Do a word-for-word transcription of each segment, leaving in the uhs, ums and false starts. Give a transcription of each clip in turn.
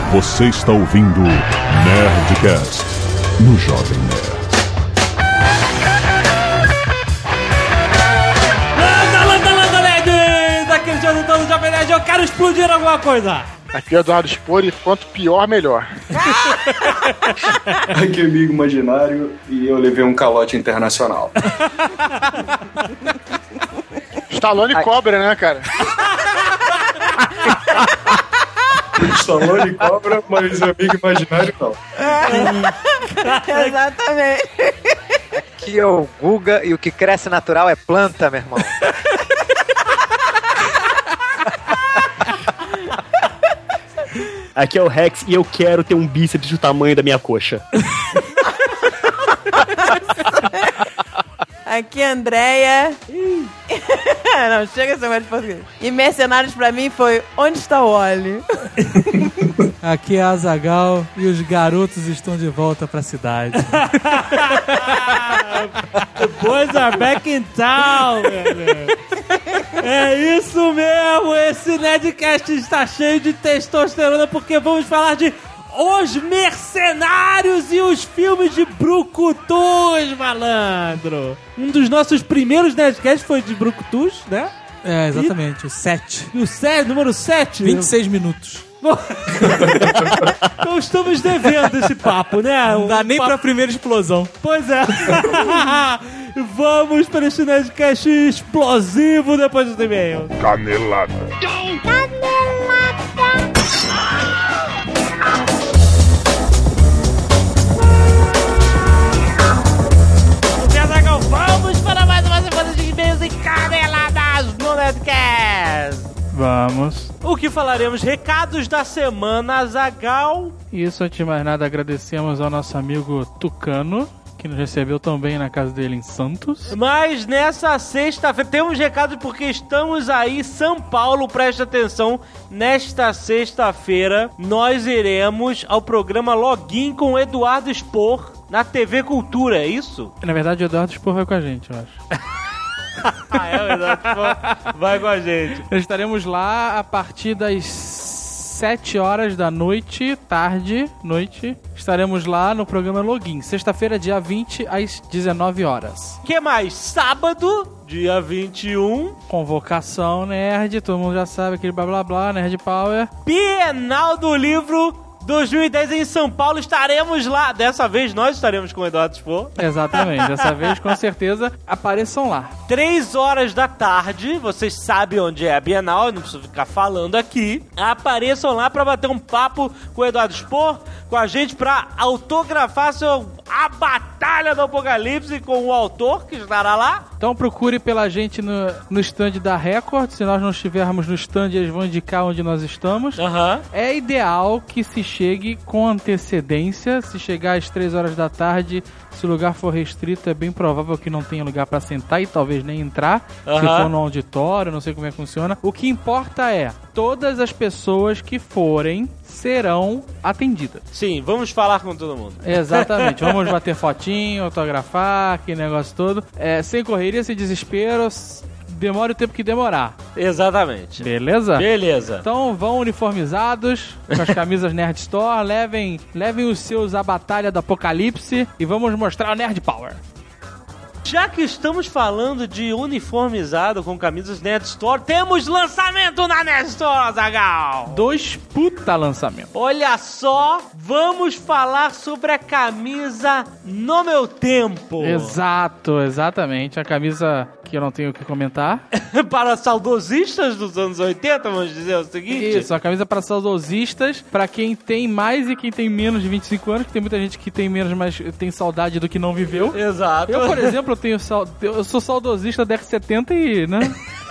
Você está ouvindo Nerdcast no Jovem Nerd. Landa, landa, landa, nerds! Aqui no Jovem Nerd, Jovem Nerd, eu quero explodir alguma coisa! Aqui é Eduardo Spor e quanto pior, melhor. Aqui é amigo imaginário e eu levei um calote internacional. Stallone Ai. Cobra, né, cara? Stallone cobra, mas amigo imaginário não. Exatamente. Aqui é o Guga e o que cresce natural é planta, meu irmão. Aqui é o Rex e eu quero ter um bíceps do tamanho da minha coxa. Aqui é a Andréia. Não, chega esse negócio de português. E Mercenários pra mim foi Onde está o Oli? Aqui é a Azaghal e os garotos estão de volta pra cidade. The boys are back in town, velho. É isso mesmo, esse Nerdcast está cheio de testosterona porque vamos falar de Os Mercenários e os filmes de brucutus, malandro. Um dos nossos primeiros Nerdcasts foi de brucutus, né? É, exatamente, e... o sete. O sete, número sete. vinte e seis minutos. Então estamos devendo esse papo, né? Não dá um nem papo... pra primeira explosão. Pois é. Vamos para esse Nerdcast explosivo depois do e-mail. Canelada. Canelada. Vamos para mais uma semana de e-mails e caneladas no Nerdcast. Vamos. O que falaremos? Recados da semana, Azaghal. Isso, antes de mais nada, agradecemos ao nosso amigo Tucano, que nos recebeu tão bem na casa dele em Santos. Mas nessa sexta-feira, temos recados porque estamos aí, São Paulo, presta atenção, nesta sexta-feira nós iremos ao programa Login com o Eduardo Spor na T V Cultura, é isso? Na verdade, o Eduardo Spor vai com a gente, eu acho. Ah, é, o Eduardo Spor vai com a gente. Nós estaremos lá a partir das sete horas da noite, tarde, noite. Estaremos lá no programa Login. Sexta-feira, dia vinte, às dezenove horas. Que mais? Sábado, dia vinte e um. Convocação Nerd, todo mundo já sabe, aquele blá blá blá, Nerd Power. Bienal do Livro dois mil e dez em São Paulo, estaremos lá. Dessa vez nós estaremos com o Eduardo Spor. Exatamente, dessa vez com certeza apareçam lá. Três horas da tarde, vocês sabem onde é a Bienal, eu não preciso ficar falando aqui. Apareçam lá pra bater um papo com o Eduardo Spor, com a gente, pra autografar seu A Batalha do Apocalipse com o autor que estará lá. Então procure pela gente no, no stand da Record. Se nós não estivermos no stand, eles vão indicar onde nós estamos. Uhum. É ideal que se chegue com antecedência. Se chegar às três horas da tarde, se o lugar for restrito, é bem provável que não tenha lugar para sentar e talvez nem entrar. Uhum. Se for no auditório, não sei como é que funciona. O que importa é, todas as pessoas que forem serão atendidas. Sim, vamos falar com todo mundo. Exatamente, vamos bater fotinho, autografar, aquele negócio todo. É, sem correria, sem desespero, demora o tempo que demorar. Exatamente. Beleza? Beleza. Então vão uniformizados, com as camisas Nerd Store, levem, levem os seus A Batalha do Apocalipse e vamos mostrar o Nerd Power. Já que estamos falando de uniformizado com camisas Nerd Store, temos lançamento na Nerd Store, Azaghal! Dois puta lançamentos. Olha só, vamos falar sobre a camisa No Meu Tempo. Exato, exatamente. A camisa que eu não tenho o que comentar. Para saudosistas dos anos oitenta, vamos dizer o seguinte? Isso, a camisa para saudosistas, para quem tem mais e quem tem menos de vinte e cinco anos, que tem muita gente que tem menos, mas tem saudade do que não viveu. Exato. Eu, por exemplo, eu tenho sal... eu sou saudosista da década de setenta e, né?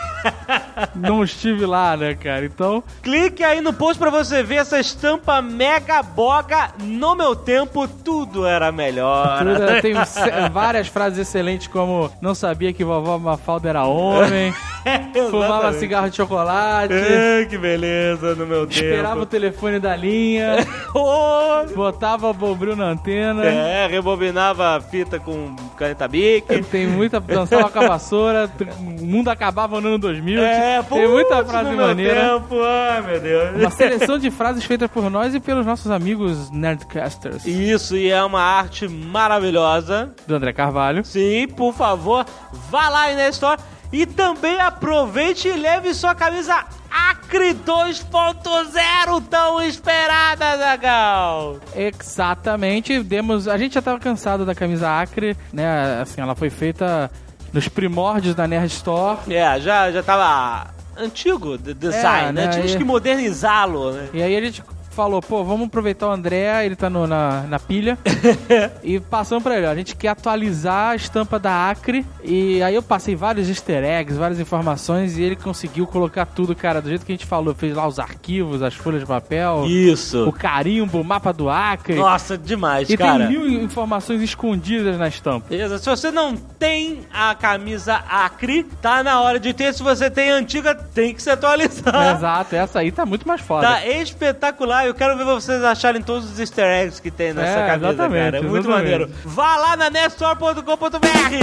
Não estive lá, né, cara? Então, clique aí no post pra você ver essa estampa mega boga. No meu tempo, tudo era melhor. Tudo era, tem várias frases excelentes, como não sabia que vovó Mafalda era homem. Fumava cigarro de chocolate. É, que beleza, no meu tempo. Esperava o telefone da linha. Botava bombril na antena. É, rebobinava a fita com Caneta Bic. Tem muita... Dançava com a vassoura, o mundo acabava no ano dois mil. É, tem muita frase no meu maneira. tempo. Ai, meu Deus. Uma seleção de frases feitas por nós e pelos nossos amigos Nerdcasters. Isso, e é uma arte maravilhosa. Do André Carvalho. Sim, por favor, vá lá aí na Store. E também aproveite e leve sua camisa Acre dois ponto zero tão esperada, Zagal. Exatamente. Demos, a gente já tava cansado da camisa Acre, né? Assim, ela foi feita nos primórdios da Nerd Store. É, já, já tava antigo o design, é, né? né? Tínhamos e... que modernizá-lo, né? E aí a gente falou, pô, vamos aproveitar o André, ele tá no, na, na pilha, e passamos pra ele, ó, a gente quer atualizar a estampa da Acre, e aí eu passei vários easter eggs, várias informações, e ele conseguiu colocar tudo, cara, do jeito que a gente falou, fez lá os arquivos, as folhas de papel, isso, o carimbo, o mapa do Acre. Nossa, demais, e cara. E tem mil informações escondidas na estampa. Exato. Se você não tem a camisa Acre, tá na hora de ter. Se você tem a antiga, tem que se atualizar. Exato, essa aí tá muito mais foda. Tá espetacular. Eu quero ver vocês acharem todos os easter eggs que tem nessa é, camisa, cara. É muito exatamente. maneiro. Vá lá na nerdstore ponto com ponto b r.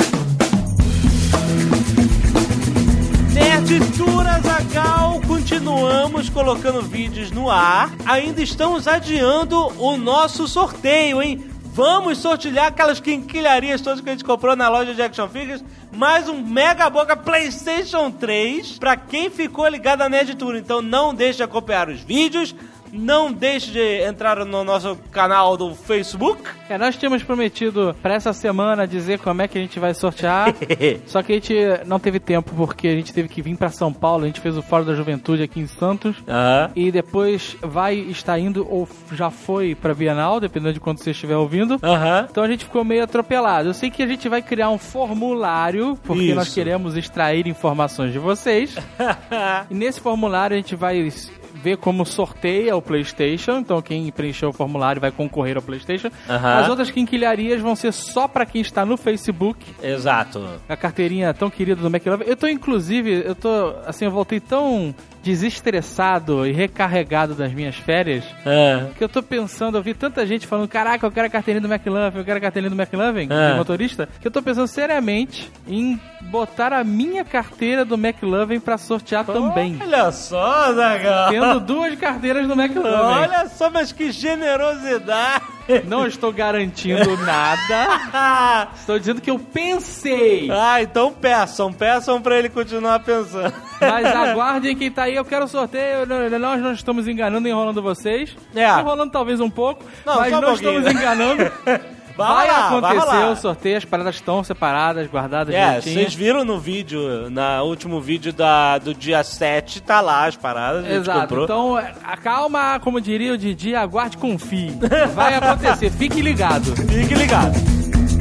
Nerdtura Zagal, continuamos colocando vídeos no ar. Ainda estamos adiando o nosso sorteio, hein? Vamos sortear aquelas quinquilharias todas que a gente comprou na loja de Action Figures. Mais um Mega Boca PlayStation três pra quem ficou ligado à Nerdtura. Então não deixe de acompanhar os vídeos. Não deixe de entrar no nosso canal do Facebook. É, nós tínhamos prometido pra essa semana dizer como é que a gente vai sortear. Só que a gente não teve tempo porque a gente teve que vir pra São Paulo. A gente fez o Fórum da Juventude aqui em Santos. Uhum. E depois vai estar indo ou já foi pra Bienal, dependendo de quando você estiver ouvindo. Uhum. Então a gente ficou meio atropelado. Eu sei que a gente vai criar um formulário, porque Isso. nós queremos extrair informações de vocês. E nesse formulário a gente vai ver como sorteia o PlayStation. Então quem preencheu o formulário vai concorrer ao PlayStation. Uhum. As outras quinquilharias vão ser só pra quem está no Facebook. Exato. A carteirinha tão querida do McLovin. Eu tô, inclusive, eu tô, assim, eu voltei tão desestressado e recarregado das minhas férias, é. que eu tô pensando, eu vi tanta gente falando, caraca, eu quero a carteirinha do McLovin, eu quero a carteirinha do McLovin, é. de motorista, que eu tô pensando seriamente em botar a minha carteira do McLovin pra sortear oh, também. Olha só, Zagal. Tendo duas carteiras do McLovin. Olha só, mas que generosidade. Não estou garantindo nada. Estou dizendo que eu pensei. Ah, então peçam, peçam pra ele continuar pensando. Mas aguardem quem tá aí, eu quero sorteio. Nós não estamos enganando, enrolando vocês. É. Enrolando talvez um pouco, não, mas não um estamos enganando. Vai, vai lá, acontecer vai o sorteio, as paradas estão separadas, guardadas, é, vocês viram no vídeo, no último vídeo da, do dia sete, tá lá as paradas, a gente Exato, comprou. Então acalma, como diria o Didi, aguarde, confie. Vai acontecer, fique ligado. Fique ligado.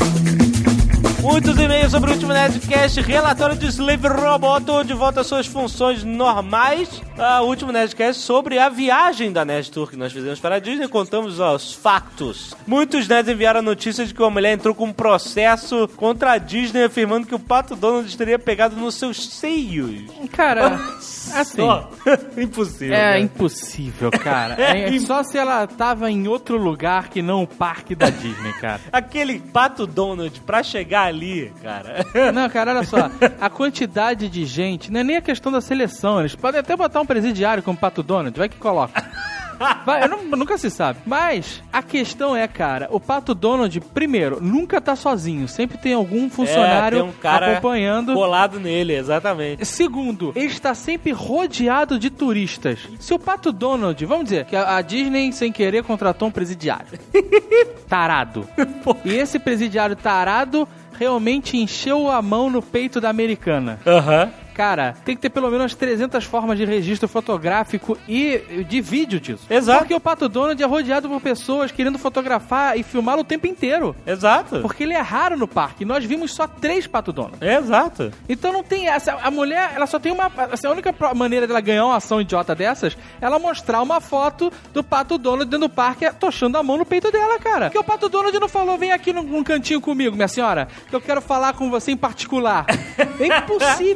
Muitos e-mails sobre o último Nerdcast, relatório de Slave Roboto, de volta às suas funções normais. Ah, o último Nerdcast sobre a viagem da Nerd Tour que nós fizemos para a Disney, contamos os factos. Muitos nerds enviaram a notícia de que uma mulher entrou com um processo contra a Disney afirmando que o Pato Donald teria pegado nos seus seios. Cara, assim... impossível. É né? impossível, cara. É, é só se ela tava em outro lugar que não o parque da Disney, cara. Aquele Pato Donald, pra chegar ali, cara... Não, cara, olha só. A quantidade de gente, não é nem a questão da seleção. Eles podem até botar um presidiário como Pato Donald, vai que coloca. Vai, eu não, nunca se sabe. Mas a questão é, cara, o Pato Donald, primeiro, nunca tá sozinho. Sempre tem algum funcionário é, tem um cara acompanhando. Colado nele, exatamente. Segundo, ele está sempre rodeado de turistas. Se o Pato Donald, vamos dizer, que a, a Disney, sem querer, contratou um presidiário. Tarado. E esse presidiário tarado realmente encheu a mão no peito da americana. Aham. Uhum. Cara, tem que ter pelo menos trezentas formas de registro fotográfico e de vídeo disso. Exato. Porque o Pato Donald é rodeado por pessoas querendo fotografar e filmá-lo o tempo inteiro. Exato. Porque ele é raro no parque. Nós vimos só três Pato Donald. Exato. Então não tem essa... A mulher, ela só tem uma... Assim, a única maneira dela ganhar uma ação idiota dessas é ela mostrar uma foto do Pato Donald dentro do parque tochando a mão no peito dela, cara. Porque o Pato Donald não falou, vem aqui num, num cantinho comigo, minha senhora, que eu quero falar com você em particular. É impossível, cara. O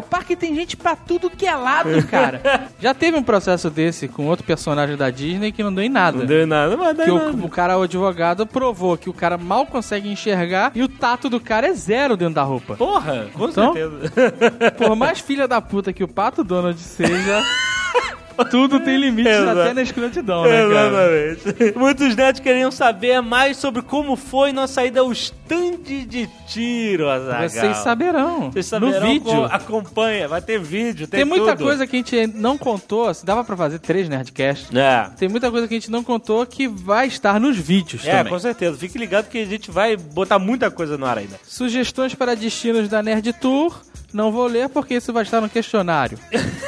parque tem gente pra tudo que é lado, cara. Já teve um processo desse com outro personagem da Disney que não deu em nada. Não deu em nada, mas que o, o cara, o advogado, provou que o cara mal consegue enxergar e o tato do cara é zero dentro da roupa. Porra, com então, certeza. Por mais filha da puta que o Pato Donald seja... Tudo tem limite até na escrotidão, né, cara? Exatamente. Muitos nerds queriam saber mais sobre como foi nossa ida ao stand de tiro, Azaghal. Vocês saberão. Vocês saberão. No vídeo. Acompanha, vai ter vídeo, tem, tem muita tudo. coisa que a gente não contou. Se dava pra fazer três Nerdcasts. É. Tem muita coisa que a gente não contou que vai estar nos vídeos é, também. Com certeza. Fique ligado que a gente vai botar muita coisa no ar ainda. Sugestões para destinos da Nerd Tour. Não vou ler porque isso vai estar no questionário.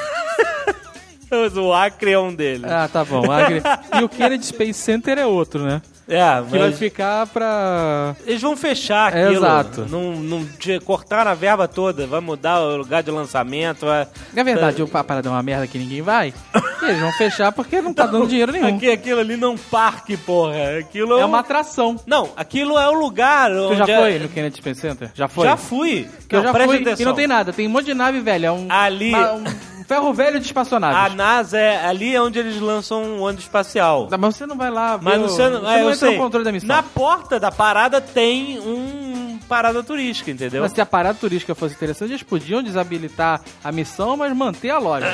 O Acre é um deles. Ah, tá bom. Acre. E o Kennedy Space Center é outro, né? É, mas... Que vai ficar pra... Eles vão fechar é, aquilo. Exato. Não, não te cortaram a verba toda. Vai mudar o lugar de lançamento. Vai... É verdade, o parada é uma merda que ninguém vai. E eles vão fechar porque não tá não, dando dinheiro nenhum. Aqui, aquilo ali não é um parque, porra. Aquilo é um... uma atração. Não, aquilo é o lugar tu onde... já é... foi no Kennedy Space Center? Já foi? Já fui. Que eu não, já fui atenção. E não tem nada. Tem um monte de nave velha. É um, ali... Uma, um ferro velho de espaçonaves. A NASA, é, ali é onde eles lançam um ônibus espacial. Mas você não vai lá ver Mas o... você não, você é, não eu entra sei. no controle da missão. Na porta da parada tem um parada turística, entendeu? Mas se a parada turística fosse interessante, eles podiam desabilitar a missão, mas manter a loja.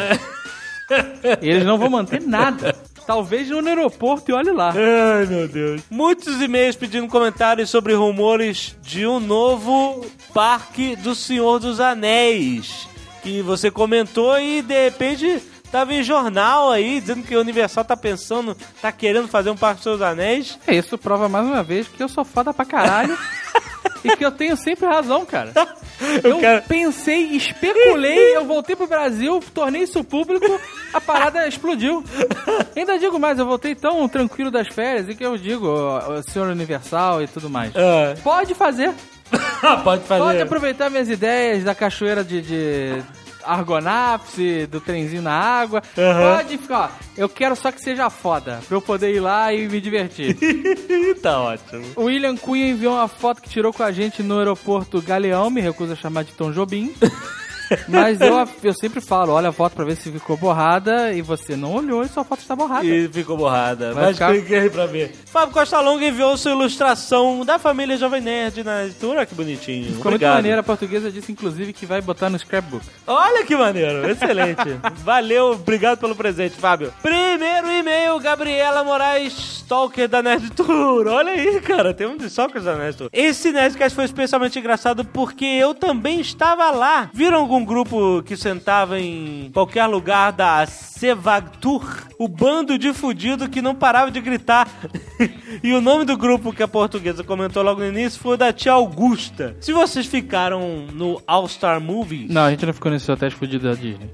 Eles não vão manter nada. Talvez no aeroporto e olhe lá. Ai, meu Deus. Muitos e-mails pedindo comentários sobre rumores de um novo parque do Senhor dos Anéis. Que você comentou e, de repente, tava em jornal aí, dizendo que a Universal tá pensando, tá querendo fazer um parque do Senhor dos Anéis. Isso prova mais uma vez que eu sou foda pra caralho. E que eu tenho sempre razão, cara. Eu, eu quero... pensei, especulei, eu voltei pro Brasil, tornei isso público, a parada explodiu. Ainda digo mais, eu voltei tão tranquilo das férias e que eu digo, o senhor Universal e tudo mais. É. Pode fazer. Pode fazer. Pode aproveitar minhas ideias da cachoeira de... de... Argonápse, do trenzinho na água. Uhum. Pode ficar, ó, eu quero só que seja foda, pra eu poder ir lá e me divertir. Tá ótimo. O William Cunha enviou uma foto que tirou com a gente no aeroporto Galeão, me recusa a chamar de Tom Jobim. Mas eu, eu sempre falo, olha a foto pra ver se ficou borrada e você não olhou e sua foto está borrada. E ficou borrada. Vai Mas ficar... clique aí pra ver. Fábio Costa Longa enviou sua ilustração da família Jovem Nerd na editora. Que bonitinho. Ficou Obrigado. muito maneiro. A portuguesa disse, inclusive, que vai botar no scrapbook. Olha que maneiro. Excelente. Valeu. Obrigado pelo presente, Fábio. Primeiro e-mail, Gabriela Moraes, stalker da Nerd Tour. Olha aí, cara. Tem um de stalkers da Nerd Tour. Esse Nerdcast foi especialmente engraçado porque eu também estava lá. Viram algum grupo que sentava em qualquer lugar da Sevagtur? O bando de fudido que não parava de gritar. E o nome do grupo que a portuguesa comentou logo no início foi o da tia Augusta. Se vocês ficaram no All Star Movies... Não, a gente não ficou nesse hotel fudido da Disney.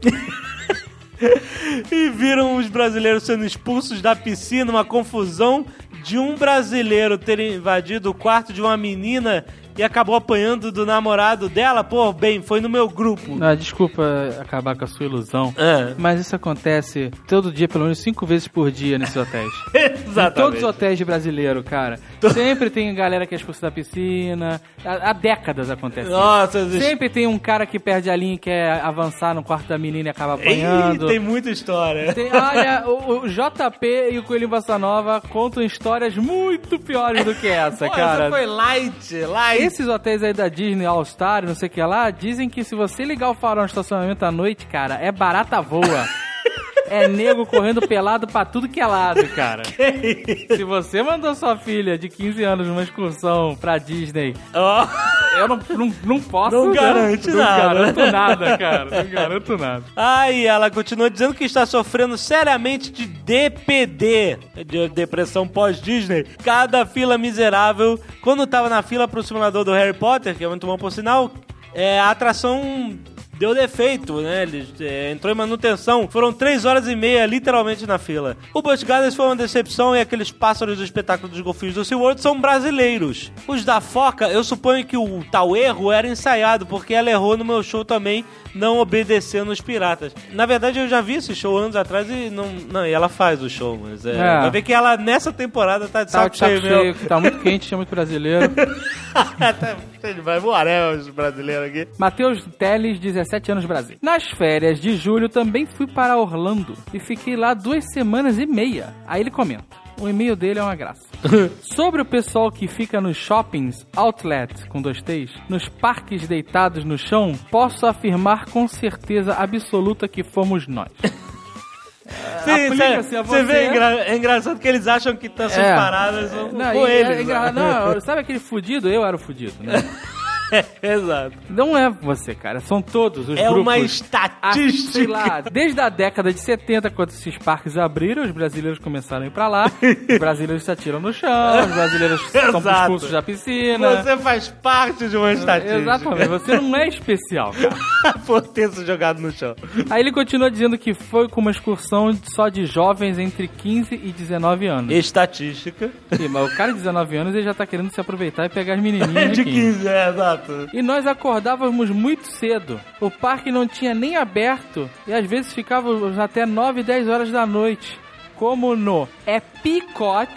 E viram os brasileiros sendo expulsos da piscina, uma confusão de um brasileiro ter invadido o quarto de uma menina e acabou apanhando do namorado dela. Pô, bem, foi no meu grupo. Ah, desculpa acabar com a sua ilusão, é. Mas isso acontece todo dia, pelo menos cinco vezes por dia nesses hotéis. Exatamente. Em todos os hotéis de brasileiro, cara. Sempre tem galera que é expulsa da piscina. Há, há décadas acontece. Nossa, existe... Sempre tem um cara que perde a linha e quer avançar no quarto da menina e acaba apanhando. Ih, tem muita história. Tem, olha, o, o J P e o Coelhinho Bossa Nova contam histórias muito piores do que essa, Pô, cara. Essa foi light, light. Esses hotéis aí da Disney, All Star, não sei o que lá, dizem que se você ligar o farol no estacionamento à noite, cara, é barata voa. É nego correndo pelado pra tudo que é lado, cara. Se você mandou sua filha de quinze anos numa excursão pra Disney, oh. eu não, não, não posso... Não garante não, nada. Não garanto nada, cara. Não garanto nada. Aí ela continua dizendo que está sofrendo seriamente de D P D, de depressão pós-Disney. Cada fila miserável. Quando tava na fila pro simulador do Harry Potter, que é muito bom por sinal, é, a atração... deu defeito, né? Ele é, entrou em manutenção. Foram três horas e meia, literalmente, na fila. O Busch Gardens foi uma decepção e aqueles pássaros do espetáculo dos golfinhos do SeaWorld são brasileiros. Os da Foca, eu suponho que o tal erro era ensaiado, porque ela errou no meu show também, não obedecendo os piratas. Na verdade, eu já vi esse show anos atrás e não... Não, e ela faz o show, mas é... é. Vai ver que ela, nessa temporada, tá de Tá saco de saco cheio, cheio, meu. tá muito quente, tinha muito brasileiro. tá... Ele vai voar, né, os brasileiros aqui. Matheus Teles, dezessete anos, Brasil. Nas férias de julho também fui para Orlando e fiquei lá duas semanas e meia. Aí ele comenta. O e-mail dele é uma graça. Sobre o pessoal que fica nos shoppings, outlet, com dois T's, nos parques deitados no chão, posso afirmar com certeza absoluta que fomos nós. Sim, você, você vê, é, engra, é engraçado que eles acham que tá essas é, paradas são não, com é, eles. É engra... Não, sabe aquele fudido? Eu era o fudido, né? É, exato. Não é você, cara. São todos os é grupos. É uma estatística. Sei lá, desde a década de setenta, quando esses parques abriram, os brasileiros começaram a ir pra lá. Os brasileiros se atiram no chão, os brasileiros estão expulsos da piscina. Você faz parte de uma estatística. Exatamente. Você não é especial, cara. Por ter se jogado no chão. Aí ele continua dizendo que foi com uma excursão só de jovens entre quinze e dezenove anos. Estatística. Sim, mas o cara de dezenove anos, ele já tá querendo se aproveitar e pegar as menininhas de, de quinze. quinze, é, exato. E nós acordávamos muito cedo. O parque não tinha nem aberto e às vezes ficávamos até nove, dez horas da noite. Como no Epcot,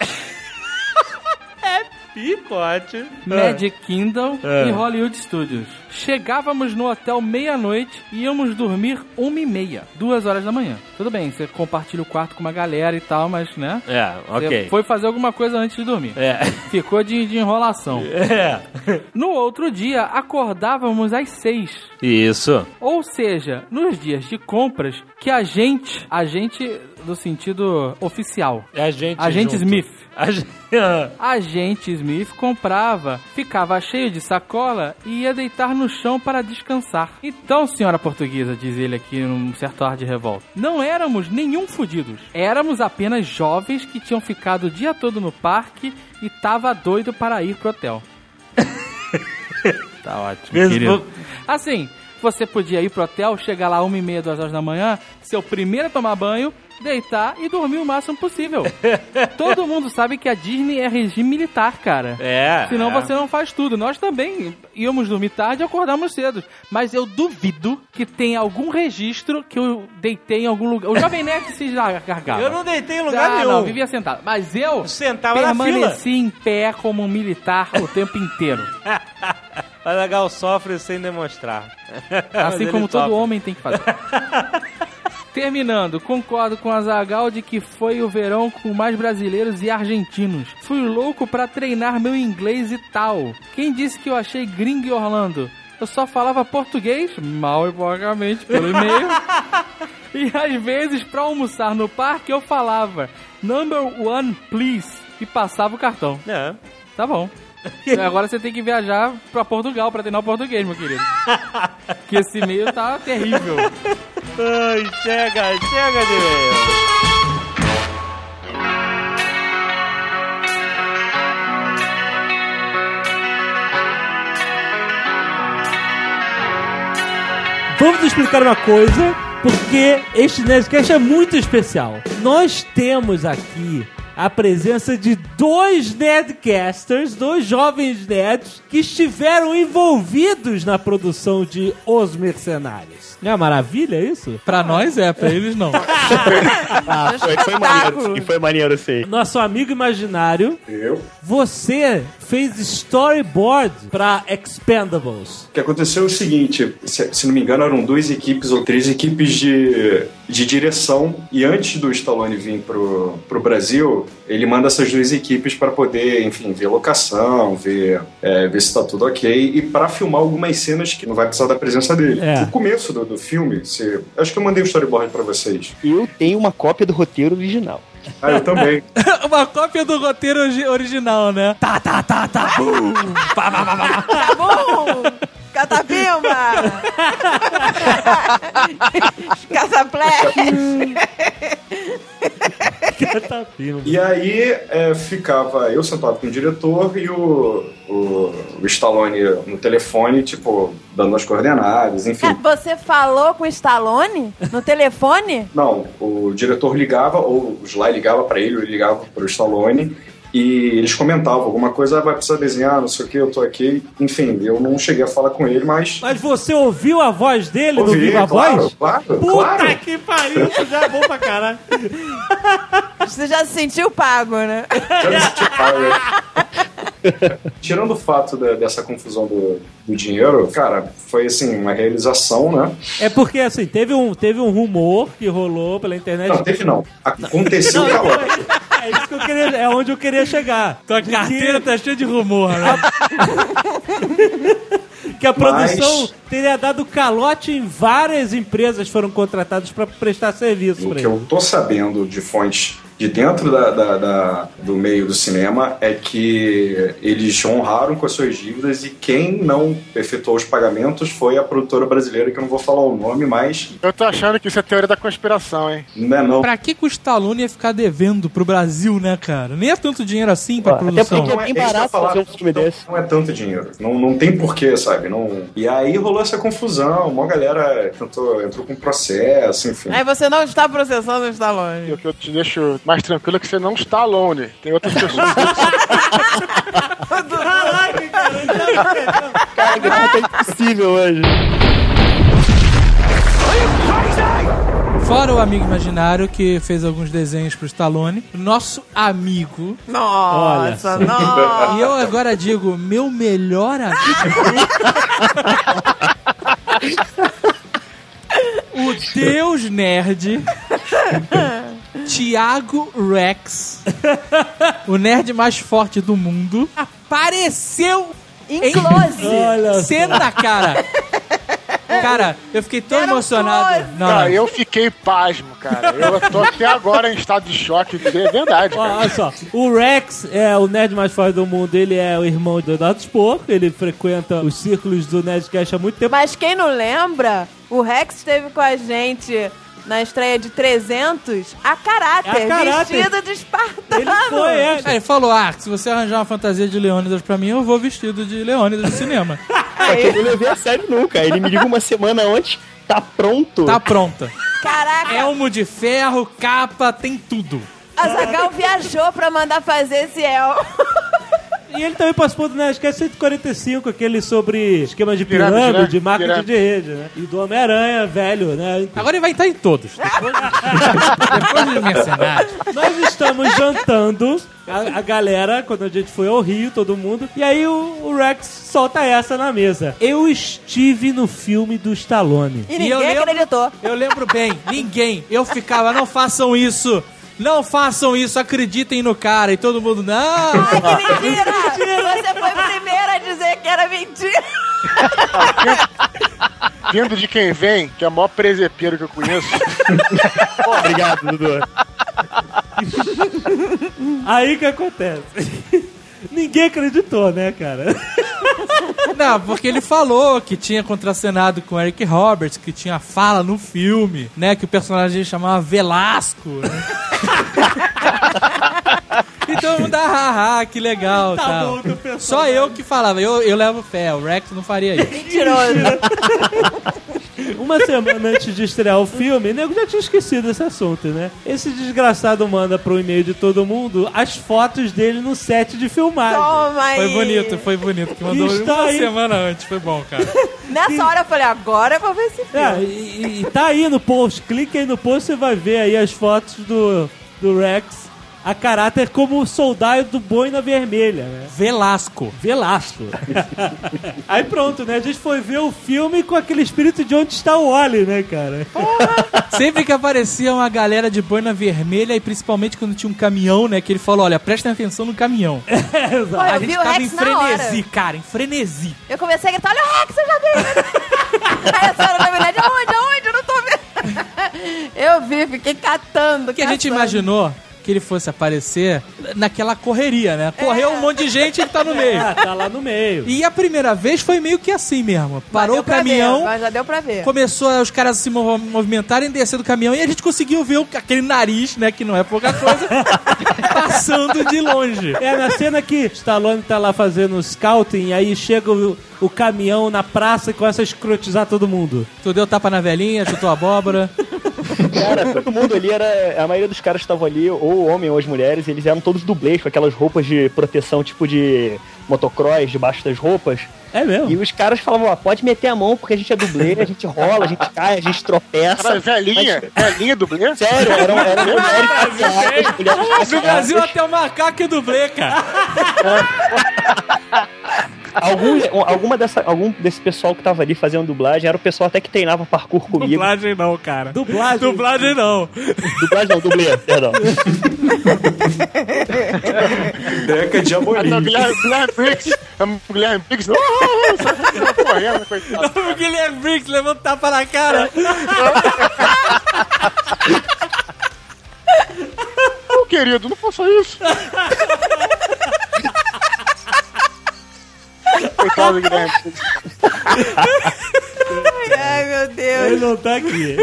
Epcot, Magic Kingdom é. e Hollywood Studios. Chegávamos no hotel meia-noite e íamos dormir uma e meia, duas horas da manhã. Tudo bem, você compartilha o quarto com uma galera e tal, mas, né? É, ok. Você foi fazer alguma coisa antes de dormir. É. Ficou de, de enrolação. É. No outro dia, acordávamos às seis. Isso. Ou seja, nos dias de compras, que a gente, a gente no sentido oficial, é a gente a gente junto. Smith, a gente... a gente Smith comprava, ficava cheio de sacola e ia deitar no chão para descansar. Então, senhora portuguesa, diz ele aqui num certo ar de revolta, não éramos nenhum fudidos, éramos apenas jovens que tinham ficado o dia todo no parque e tava doido para ir pro hotel. Tá ótimo, Mesmo... querido. Assim, você podia ir pro hotel, chegar lá uma e meia, duas horas da manhã, ser o primeiro a tomar banho, deitar e dormir o máximo possível. Todo mundo sabe que a Disney é regime militar, cara. É. Senão é. você não faz tudo. Nós também íamos dormir tarde e acordamos cedo. Mas eu duvido que tenha algum registro que eu deitei em algum lugar. O Jovem Nerd se gargava. Eu não deitei em lugar ah, nenhum. Não, vivia sentado. Mas eu sentava permaneci na em pé como um militar o tempo inteiro. O Azaghal sofre sem demonstrar. Assim como todo homem tem que fazer. Terminando, concordo com a Azaghal de que foi o verão com mais brasileiros e argentinos. Fui louco pra treinar meu inglês e tal. Quem disse que eu achei gringo em Orlando? Eu só falava português, mal e porcamente, pelo e-mail. E às vezes, pra almoçar no parque, eu falava number one, please, e passava o cartão. É. Tá bom. Agora você tem que viajar pra Portugal pra treinar o português, meu querido. Que esse e-mail tá terrível. Ai, chega, chega de e-mail. Vamos explicar uma coisa, porque este Nerdcast é muito especial. Nós temos aqui a presença de dois Nerdcasters, dois jovens nerds, que estiveram envolvidos na produção de Os Mercenários. Não é uma maravilha isso? Pra nós é, pra eles não. ah, foi, foi maneiro, e foi maneiro, sim. Nosso amigo imaginário, Eu? você fez storyboard pra Expendables. O que aconteceu é o seguinte, se, se não me engano eram duas equipes ou três equipes de, de direção, e antes do Stallone vir pro, pro Brasil, ele manda essas duas equipes para poder, enfim, ver locação, ver, é, ver se tá tudo ok, e para filmar algumas cenas que não vai precisar da presença dele. É. No começo do, do filme, se, acho que eu mandei um storyboard para vocês. Eu tenho uma cópia do roteiro original. Ah, eu também. Uma cópia do roteiro original, né? Tá, tá, tá, tá. Bum. Pá, pá, pá, pá. Tá bom! Catapilma! Caçaplex! Catapilma. E aí é, ficava eu sentado com o diretor e o, o, o Stallone no telefone, tipo, dando as coordenadas, enfim. É, você falou com o Stallone no telefone? Não, o diretor ligava, ou o Sly ligava pra ele, ou ele ligava pro Stallone, e eles comentavam alguma coisa, ah, vai precisar desenhar, não sei o que, eu tô aqui. Enfim, eu não cheguei a falar com ele, mas... Mas você ouviu a voz dele Ouvi, no Viva claro, Voz? claro, Puta claro. que pariu, isso já é bom pra caralho. Você já se sentiu pago, né? Eu me senti pago. Tirando o fato da, dessa confusão do, do dinheiro, cara, foi assim, uma realização, né? É porque, assim, teve um, teve um rumor que rolou pela internet. Não, teve não. Aconteceu o calote. É isso que eu queria, é onde eu queria chegar. Tua carteira tá cheia de rumor, né? Que a produção Mas... teria dado calote em várias empresas que foram contratadas para prestar serviço. O que eu tô sabendo de fontes de dentro da, da, da, do meio do cinema é que eles honraram com as suas dívidas e quem não efetuou os pagamentos foi a produtora brasileira, que eu não vou falar o nome, mas... Eu tô achando que isso é teoria da conspiração, hein? Não é não. Pra que, que o Stallone ia ficar devendo pro Brasil, né, cara? Nem é tanto dinheiro assim pra Até produção. porque é bem barato fazer um filme não, desse. não é tanto dinheiro. Não, não tem porquê, sabe? Não... E aí rolou essa confusão. Uma galera tentou, entrou com processo, enfim. Aí você não está processando o Stallone. E o que eu te deixo mais tranquilo é que você não está alone. Tem outras pessoas. Caraca, cara. Cara, que é impossível hoje. Fora o amigo imaginário que fez alguns desenhos pro Stallone, nosso amigo. Nossa, Olha. nossa. E eu agora digo, meu melhor amigo. O Deus Nerd. Thiago Rex, o nerd mais forte do mundo, apareceu em close. Olha cena, cara. Cara, eu fiquei tão Era um emocionado. close. Não, Cara, não. eu fiquei pasmo, cara. Eu tô até agora em estado de choque. É verdade, Ó, cara. olha só, o Rex é o nerd mais forte do mundo, ele é o irmão do Eduardo Spor, ele frequenta os círculos do Nerdcast há muito tempo. Mas quem não lembra, o Rex esteve com a gente na estreia de trezentos a caráter, A caráter. vestido de espartano. Ele foi, é. Aí ele falou, ah, se você arranjar uma fantasia de Leônidas pra mim, eu vou vestido de Leônidas no cinema. Só que eu não levei a sério nunca. Ele me liga uma semana antes, tá pronto. Tá pronta. Caraca, Elmo de ferro, capa, tem tudo. a Zagal viajou pra mandar fazer esse El. E ele também participou do Nerdcast cento e quarenta e cinco, aquele sobre esquema de Pirâmide, pirâmide, né? marketing Pirâmide. de rede, né? E do Homem-Aranha, velho, né? Agora ele vai estar em todos. Depois, depois de mercenário. Nós estamos jantando, a, a galera, quando a gente foi ao Rio, todo mundo, e aí o, o Rex solta essa na mesa. Eu estive no filme do Stallone. E E ninguém eu lembro- acreditou. Eu lembro bem, ninguém. Eu ficava, não façam isso. Não façam isso, acreditem no cara. E todo mundo, não. Ai, que mentira! Você foi o primeiro a dizer que era mentira. Vindo de quem vem, que é o maior presepeiro que eu conheço. Obrigado, Dudu. Aí que acontece? Ninguém acreditou, né, cara? Não, porque ele falou que tinha contracenado com Eric Roberts, que tinha fala no filme, né? Que o personagem chamava Velasco, né? E todo mundo, ah, ah, que legal, Tá tal. bom, teu personagem. Só eu que falava, eu, eu levo fé, o Rex não faria isso. Mentiroso. Uma semana antes de estrear o filme, o nego já tinha esquecido esse assunto, né? Esse desgraçado manda pro e-mail de todo mundo as fotos dele no set de filmagem. Toma aí. Foi bonito, foi bonito. Que mandou Está uma aí. semana antes, foi bom, cara. Nessa hora eu falei, agora eu vou ver esse filme. É, e, e- e tá aí no post, clique aí no post, você vai ver aí as fotos do, do Rex a caráter como soldado do Boina Vermelha, né? Velasco. Velasco. Aí pronto, né? A gente foi ver o filme com aquele espírito de onde está o Wally, né, cara? Sempre que aparecia uma galera de boina vermelha, e principalmente quando tinha um caminhão, né? Que ele falou, olha, prestem atenção no caminhão. É, exato. Pô, A eu gente vi o tava Rex em na hora. frenesi, cara, em frenesi. Eu comecei a gritar, olha o Rex, eu já vi. Aí a senhora da verdade, aonde, aonde? Eu não tô vendo. Eu vi, fiquei catando. Porque a gente caçando. imaginou que ele fosse aparecer naquela correria, né? Correu um monte de gente e ele tá no meio. Ah, tá lá no meio. E a primeira vez foi meio que assim mesmo. Mas Parou deu o pra caminhão, ver, mas já deu pra ver. começou os caras a se mov- movimentarem, descer do caminhão, e a gente conseguiu ver o- aquele nariz, né, que não é pouca coisa, passando de longe. É, na cena que Stallone tá lá fazendo scouting, aí chega o, o caminhão na praça e começa a escrotizar todo mundo. Tu deu tapa na velhinha, chutou a abóbora. Cara, todo mundo ali era. A maioria dos caras que estavam ali, ou homem ou as mulheres, eles eram todos dublês, com aquelas roupas de proteção, tipo de motocross, debaixo das roupas. É mesmo? E os caras falavam, ó, pode meter a mão porque a gente é dublê, a gente rola, a gente cai, a gente tropeça. Cara, velhinha, mas... velhinha dublê? Sério, era um era um No Brasil até o macaco é dublê, cara. Algum, alguma dessa, algum desse pessoal que tava ali fazendo dublagem era o pessoal até que treinava parkour comigo. Dublagem não, cara. Dublagem? Dublagem não. Dublagem não, dublê, perdão. Deca de Amorim. O Guilherme Briggs, o Guilherme Briggs, correndo, coitado. O Guilherme Briggs levanta o tapa na cara. Ô, querido, não faça isso. Coitado do Guilherme Briggs. Ai, meu Deus. Ele não tá aqui.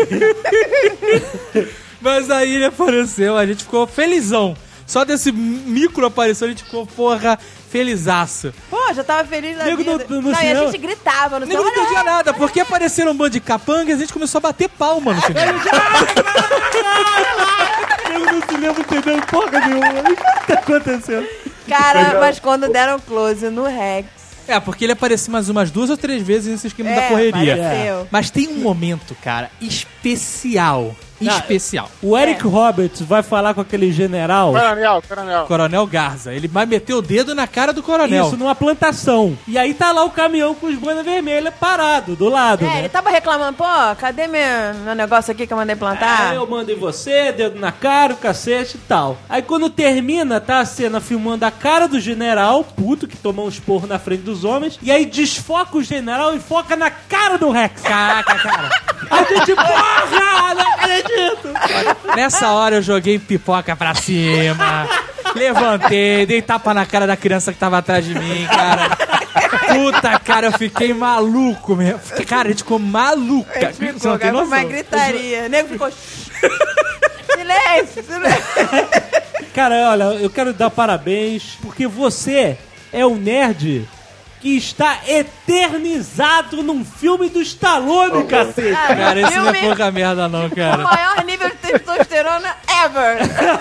Mas aí ele apareceu, a gente ficou felizão. Só desse micro aparição a gente ficou, porra, felizaço. Pô, já tava feliz na Nego vida. no- no não, e a cinema- gente gritava no Nem não cinema. entendia nada, porque apareceram um bando de capangas e a gente começou a bater palma no cinema. Eu no cinema não entendendo porra nenhuma. O que tá acontecendo? Cara, mas quando deram close no Rex... É, porque ele apareceu mais umas duas ou três vezes nesse esquema É, da correria. apareceu. Mas tem um momento, cara, especial. Não, especial. O Eric Roberts vai falar com aquele general. Coronel, coronel. Coronel Garza. Ele vai meter o dedo na cara do coronel. Isso, numa plantação. E aí tá lá o caminhão com os boinas vermelhas parado, do lado, É, né? ele tava reclamando, pô, cadê meu, meu negócio aqui que eu mandei plantar? Aí eu mando em você, dedo na cara, o cacete e tal. Aí quando termina, tá a cena filmando a cara do general, puto, que tomou um esporro na frente dos homens, e aí desfoca o general e foca na cara do Rex. Caraca, cara. A gente, porra, não acredito. Nessa hora eu joguei pipoca pra cima, levantei, dei tapa na cara da criança que tava atrás de mim, cara. Puta, cara, eu fiquei maluco mesmo. Cara, a gente ficou maluca. Ele Você ficou, não tem cara, foi uma noção. gritaria. O nego ficou... silêncio, silêncio. Cara, olha, eu quero dar parabéns, porque você é um nerd que está eternizado num filme do Stallone, cacete. Cara, Cara, esse não é filme- pouca merda não, O cara. maior nível de testosterona ever.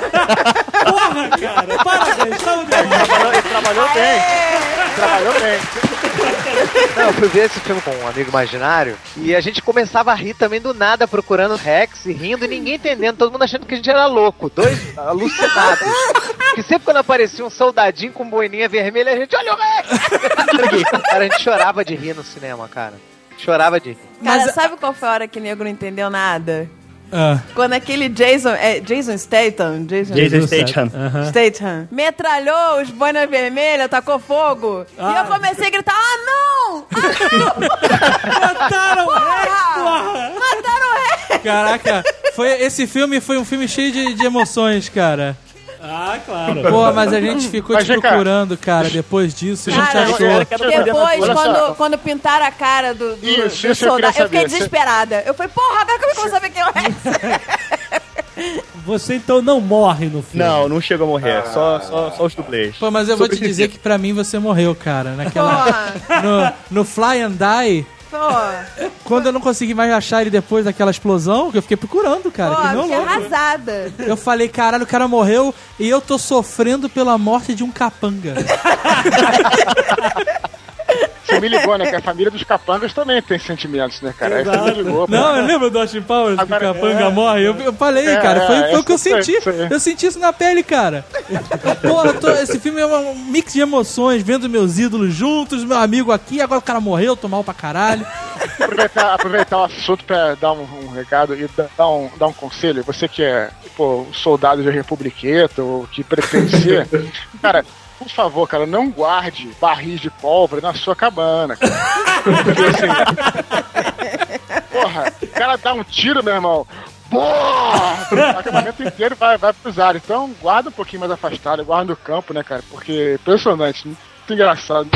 Porra, cara, parabéns. Tá um Trabalhou, ele trabalhou bem. Trabalhou bem. Não, eu fui ver esse filme com um amigo imaginário e a gente começava a rir também do nada, procurando Rex e rindo e ninguém entendendo, todo mundo achando que a gente era louco, dois alucinados. Porque sempre quando aparecia um soldadinho com boininha vermelha, a gente, olha o Rex! Cara, a gente chorava de rir no cinema, cara. Chorava de rir. Cara, Mas- sabe qual foi a hora que o nego não entendeu nada? Ah, Quando aquele Jason... É, Jason Statham? Jason, Jason Statham. Aham. Statham. Metralhou os boinas vermelhas, tacou fogo. E eu comecei a gritar, ah, não! Mataram o Rex, Ah, porra! mataram o Rex! caraca, foi, esse filme foi um filme cheio de, de emoções, cara. Ah, claro. Pô, mas a gente ficou Mas, te vem cá. procurando, cara, depois disso. A gente Cara, achou. eu quero saber depois, Olha quando, só. quando pintaram a cara do, do, Isso, do isso eu soldado, queria eu fiquei saber. desesperada. Eu falei, porra, agora como é que eu vou saber quem é o Rex? Você então não morre no filme. Não, não chegou a morrer, só, só, só os dublês. Pô, mas eu vou te dizer que pra mim você morreu, cara. Naquela. Porra, No, no Fly and Die, porra, quando eu não consegui mais achar ele depois daquela explosão, que eu fiquei procurando, cara. porra, que eu nem um fiquei louco. arrasada. Eu falei, caralho, o cara morreu e eu tô sofrendo pela morte de um capanga. Você me ligou, né? Que a família dos capangas também tem sentimentos, né, cara? Aí você me ligou. pô. Não, eu lembro do Austin Powers que o Agora, capanga é, morre. Eu, eu falei, é, cara, foi, é, foi o que eu isso aí, senti. isso aí. Eu senti isso na pele, cara. Porra, tô- esse filme é um mix de emoções, vendo meus ídolos juntos, meu amigo aqui, agora o cara morreu, tô mal pra caralho. Aproveitar, aproveitar o assunto pra dar um, um recado e da- dar um, dar um conselho. Você que é, pô, soldado de Republiqueta ou que pretende ser, cara, por favor, cara, não guarde barris de pólvora na sua cabana, cara. Porque assim, porra, o cara dá um tiro, meu irmão. Porra! O acampamento inteiro vai, vai pros ares. Então, guarda um pouquinho mais afastado, guarda no campo, né, cara? Porque é impressionante, muito engraçado.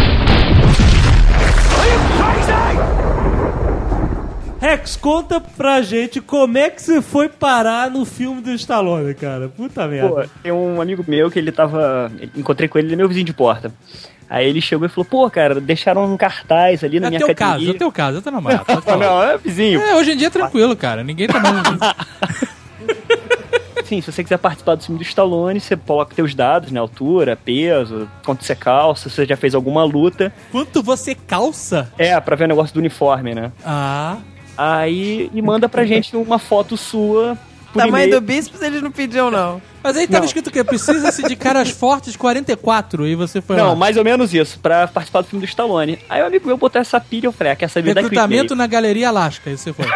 Rex, conta pra gente como é que você foi parar no filme do Stallone, cara. Puta merda. Pô, tem um amigo meu que ele tava. Encontrei com ele, ele é meu vizinho de porta. Aí ele chegou e falou, pô, cara, deixaram um cartaz ali na É minha teu caso, academia. é teu caso, é teu namorado. pode Não, falar. não, é vizinho. É, hoje em dia é tranquilo, cara. Ninguém tá mais. assim, se você quiser participar do filme do Stallone, você coloca teus dados, né? Altura, peso, quanto você calça, se você já fez alguma luta. Quanto você calça? É, pra ver o negócio do uniforme, né? Ah. Aí, e manda pra gente uma foto sua. Tamanho e-mail. do bíceps eles não pediam, não. Mas aí tava Não. escrito o quê? Precisa-se de caras fortes quarenta e quatro, e você foi Não, lá. mais ou menos isso, pra participar do filme do Stallone. Aí o amigo meu botou essa pilha, eu falei, ah, quer saber da Recrutamento na Galeria Alasca, aí você foi.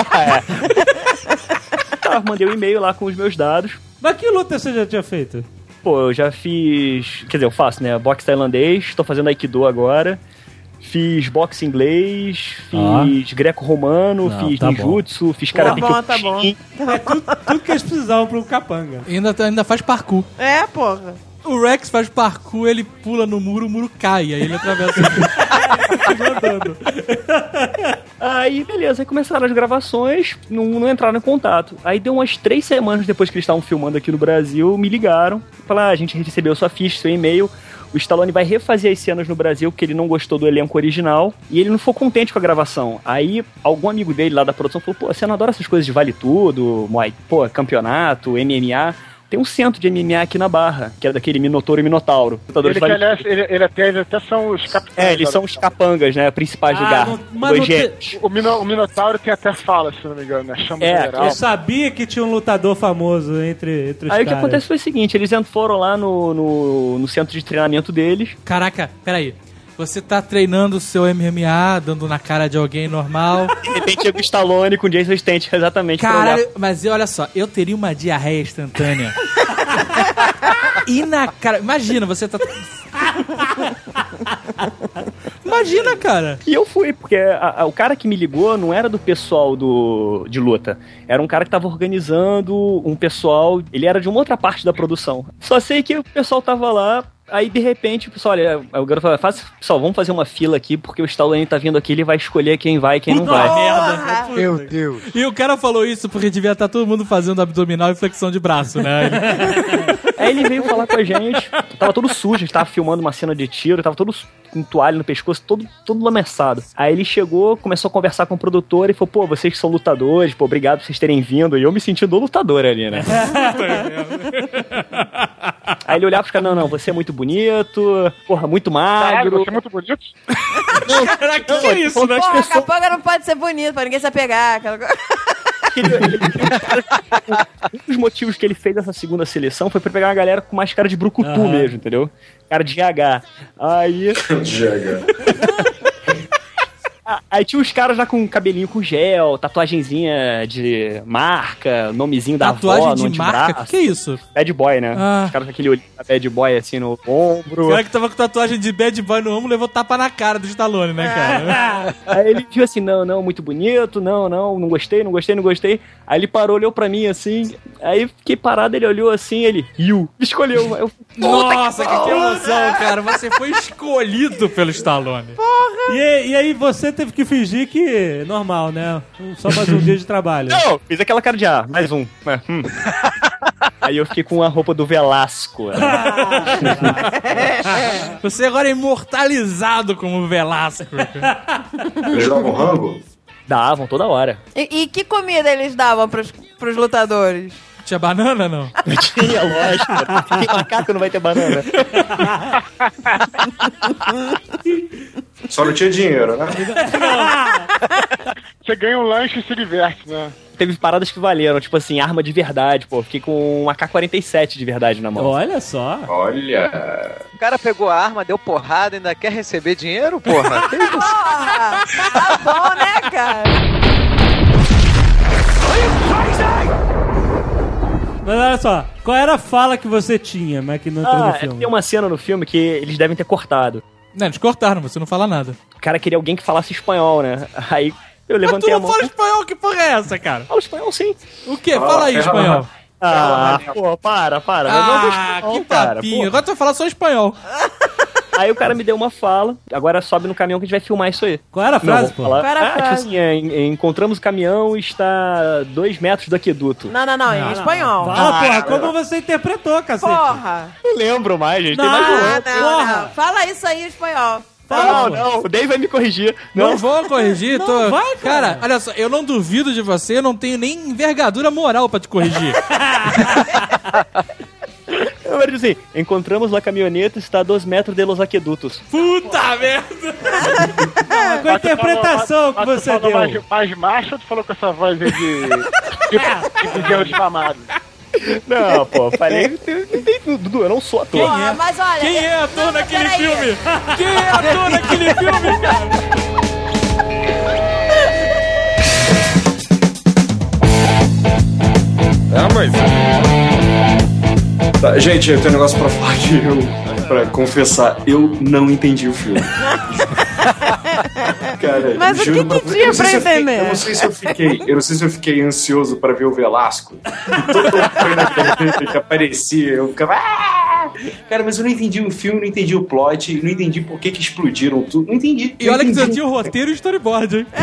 Tá, mandei um e-mail lá com os meus dados. Mas que luta você já tinha feito? Pô, eu já fiz... Quer dizer, eu faço, né? Boxe tailandês, tô fazendo Aikido agora. Fiz boxe inglês, fiz Ah. greco-romano, Não, fiz tá ninjutsu, fiz Tá karate bom, tá bom. É tudo, tudo que eles precisavam pro capanga. E ainda, ainda faz parkour. É, porra. O Rex faz parkour, ele pula no muro, o muro cai, aí ele atravessa. Mandando. Aí, beleza, aí começaram as gravações, não, não entraram em contato. Aí deu umas três semanas depois que eles estavam filmando aqui no Brasil, me ligaram. Falaram, ah, a gente recebeu sua ficha, seu e-mail. O Stallone vai refazer as cenas no Brasil porque ele não gostou do elenco original e ele não ficou contente com a gravação. Aí, algum amigo dele lá da produção falou, pô, você não adora essas coisas de vale tudo, Muay, pô, campeonato, M M A... Tem um centro de M M A aqui na Barra, que é daquele Minotouro e Minotauro. Ele, que, aliás, ele, ele, até, ele até são os capitães. É, eles são os capangas, né? Principais do Ah, garra. não- mas não tem- O, Mino, o Minotauro tem até fala, se não me engano, né? Chama É, geral. Eu sabia que tinha um lutador famoso entre, entre os Aí o que caras. acontece foi o seguinte, eles foram lá no, no, no centro de treinamento deles. Caraca, peraí. Você tá treinando o seu M M A, dando na cara de alguém normal. De repente chega o Stallone com o Jason Statham, exatamente. pra olhar. Caralho, mas olha só, eu teria uma diarreia instantânea. E na cara. Imagina, você tá. Imagina, cara. E eu fui, porque a- a- o cara que me ligou não era do pessoal do, de luta. Era um cara que tava organizando um pessoal. Ele era de uma outra parte da produção. Só sei que o pessoal tava lá. Aí, de repente, o pessoal, olha, o garoto falou, faz, pessoal, vamos fazer uma fila aqui, porque o Stallone tá vindo aqui, ele vai escolher quem vai e quem não vai. Merda. Meu Deus. E o cara falou isso porque devia estar todo mundo fazendo abdominal e flexão de braço, né? Aí ele veio falar com a gente, tava todo sujo, a gente tava filmando uma cena de tiro, tava todo com toalha no pescoço, todo, todo lameçado. Aí ele chegou, começou a conversar com o produtor e falou, pô, vocês que são lutadores, pô, obrigado por vocês terem vindo. E eu me sentindo lutador ali, né? Aí ele olhava pros caras, não, não, você é muito bonito, porra, muito Caralho, magro. você é muito bonito. Caraca, que que é isso, né? Porra, capanga não pode ser bonito, pra ninguém se apegar. Aquela coisa. Ele- ele- um dos motivos que ele fez essa segunda seleção foi pra pegar uma galera com mais cara de brucutu Aham. mesmo, entendeu? Cara de G H. Aí... Jaga. Ah, Aí tinha os caras já com cabelinho com gel, tatuagenzinha de marca, nomezinho da Tatuagem avó no de marca? O antebraço. que, que é isso? Bad boy, né? Ah. Os caras com aquele olhinho da bad boy assim no ombro. O cara que tava com tatuagem de bad boy no ombro levou tapa na cara do Stallone, né, cara? Aí ele viu assim, não, não, muito bonito, não, não, não gostei, não gostei, não gostei. Aí ele parou, olhou pra mim assim, aí eu fiquei parado, ele olhou assim, ele, you, escolheu. Eu, Nossa, que, que emoção, cara. Você foi escolhido pelo Stallone. E, e aí você teve que fingir que normal, né? Só mais um dia de trabalho. não, fiz aquela cara de, ah, mais um. É, hum. Aí eu fiquei com a roupa do Velasco. né? Você agora é imortalizado como Velasco. Eles davam rango? Davam toda hora. E, e que comida eles davam pros, pros lutadores? Tinha banana, não? Tinha, lógico. Tem macaco, não vai ter banana. Só não tinha dinheiro, né? Você ganha um lanche e se diverte, né? Teve paradas que valeram, tipo assim, arma de verdade, pô. Fiquei com um A K quarenta e sete de verdade na mão. Olha só. Olha. O cara pegou a arma, deu porrada, ainda quer receber dinheiro, porra? Que isso? Porra! Tá bom, né, cara? Mas olha só, qual era a fala que você tinha, mas que não entrou Ah, no é, filme? tem uma cena no filme que eles devem ter cortado. Não, eles cortaram, você não fala nada. O cara queria alguém que falasse espanhol, né? Aí eu Mas tu levantei a não mão. fala espanhol, que porra é essa, cara? Fala espanhol, sim. O quê? Fala aí, espanhol. Ah, pô, para, para. Eu não Ah, espanhol, que cara, papinho. pô. Agora tu vai falar só espanhol. Aí o cara me deu uma fala, agora sobe no caminhão que a gente vai filmar isso aí. Qual era a frase, Não, pô? vou falar. Qual era a ah, tipo frase? assim, é, en- encontramos o caminhão e está a dois metros do aqueduto. Não, não, não, em espanhol. Fala, porra, como você interpretou, cacete? Porra! Não lembro mais, gente. Não, Tem mais de um Ah, ano. não, Porra. não. Fala isso aí em espanhol. Não, não, o Dave vai me corrigir. Não, Não, vou corrigir. Não tô... vai, cara. cara, olha só, eu não duvido de você, eu não tenho nem envergadura moral pra te corrigir. eu vou dizer assim, encontramos a caminhoneta, está a dois metros de los aquedutos. Puta merda! Ah, com a interpretação que Mas tu você falou deu. mais, mais macho ou tu falou com essa voz aí de. de de Deus famado? Não, pô, falei, não tem Dudu, eu não sou ator. Porra, mas olha. Quem é ator não, naquele peraí. filme? Quem é ator naquele filme, cara? Ah, mas... Tá, gente, eu tenho um negócio pra falar que eu... Pra confessar, eu não entendi o filme. Cara, Mas o que juro, que eu tinha não sei pra se eu fiquei- entender? Eu não sei se eu fiquei, eu não sei se eu fiquei ansioso pra ver o Velasco. E todo mundo que aparecia, eu ficava... "Ah!" Cara, mas eu não entendi o filme, não entendi o plot, não entendi por que que explodiram tudo, não entendi. E Não olha que entendi. você tinha o roteiro e o storyboard, hein?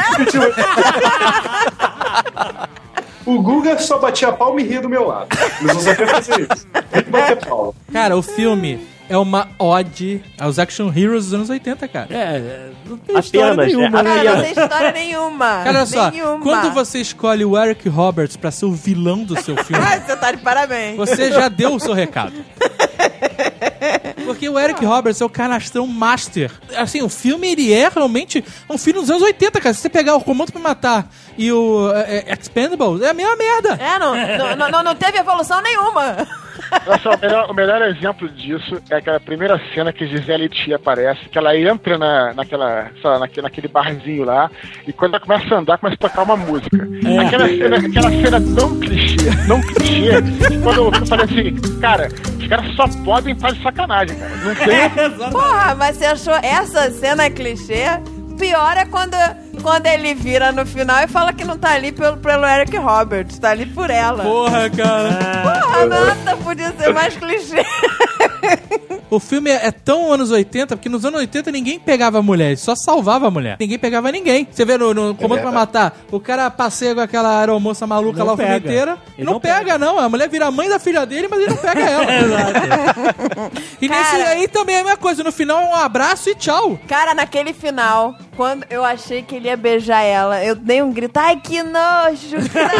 O Guga só batia a palma e ria do meu lado. Mas eu só queria fazer isso. Tem que bater palma. Cara, o filme é uma ode aos action heroes dos anos oitenta, cara. É, não tem Apenas, história nenhuma, né? né? Cara, não tem história nenhuma. Cara, olha só, Nenhuma. quando você escolhe o Eric Roberts pra ser o vilão do seu filme, Ah, você tá de parabéns. você já deu o seu recado. Porque o Eric Roberts é o canastrão master. Assim, o filme, ele é realmente um filme dos anos oitenta, cara. Se você pegar o Comando pra Matar e o é, é, Expendables, é a mesma merda. É, não, não, não, não teve evolução nenhuma. Olha só, o melhor, o melhor exemplo disso é aquela primeira cena que Gisele Tia aparece, que ela entra na, naquela, sei lá, naquele, naquele barzinho lá, e quando ela começa a andar, começa a tocar uma música. É. Aquela, cena, aquela cena tão clichê, tão clichê, que quando eu, eu falei assim, cara, os caras só podem fazer sacanagem, cara. Não tem. Porra, mas você achou essa cena clichê? Pior é quando, quando ele vira no final e fala que não tá ali pelo, pelo Eric Roberts, tá ali por ela. Porra, cara. Porra, nada podia ser mais clichê. O filme é, é tão anos oitenta, porque nos anos oitenta ninguém pegava a mulher, só salvava a mulher. Ninguém pegava ninguém. Você vê no, no Comando pra Matar, o cara passeia com aquela aeromoça maluca Não lá o filme pega. inteiro. Ele Não, não pega, pega. não. A mulher vira a mãe da filha dele, mas ele não pega ela. E nesse Cara. aí também é a mesma coisa. No final é um abraço e tchau. Cara, naquele final, quando eu achei que ele ia beijar ela, eu dei um grito, ai que nojo,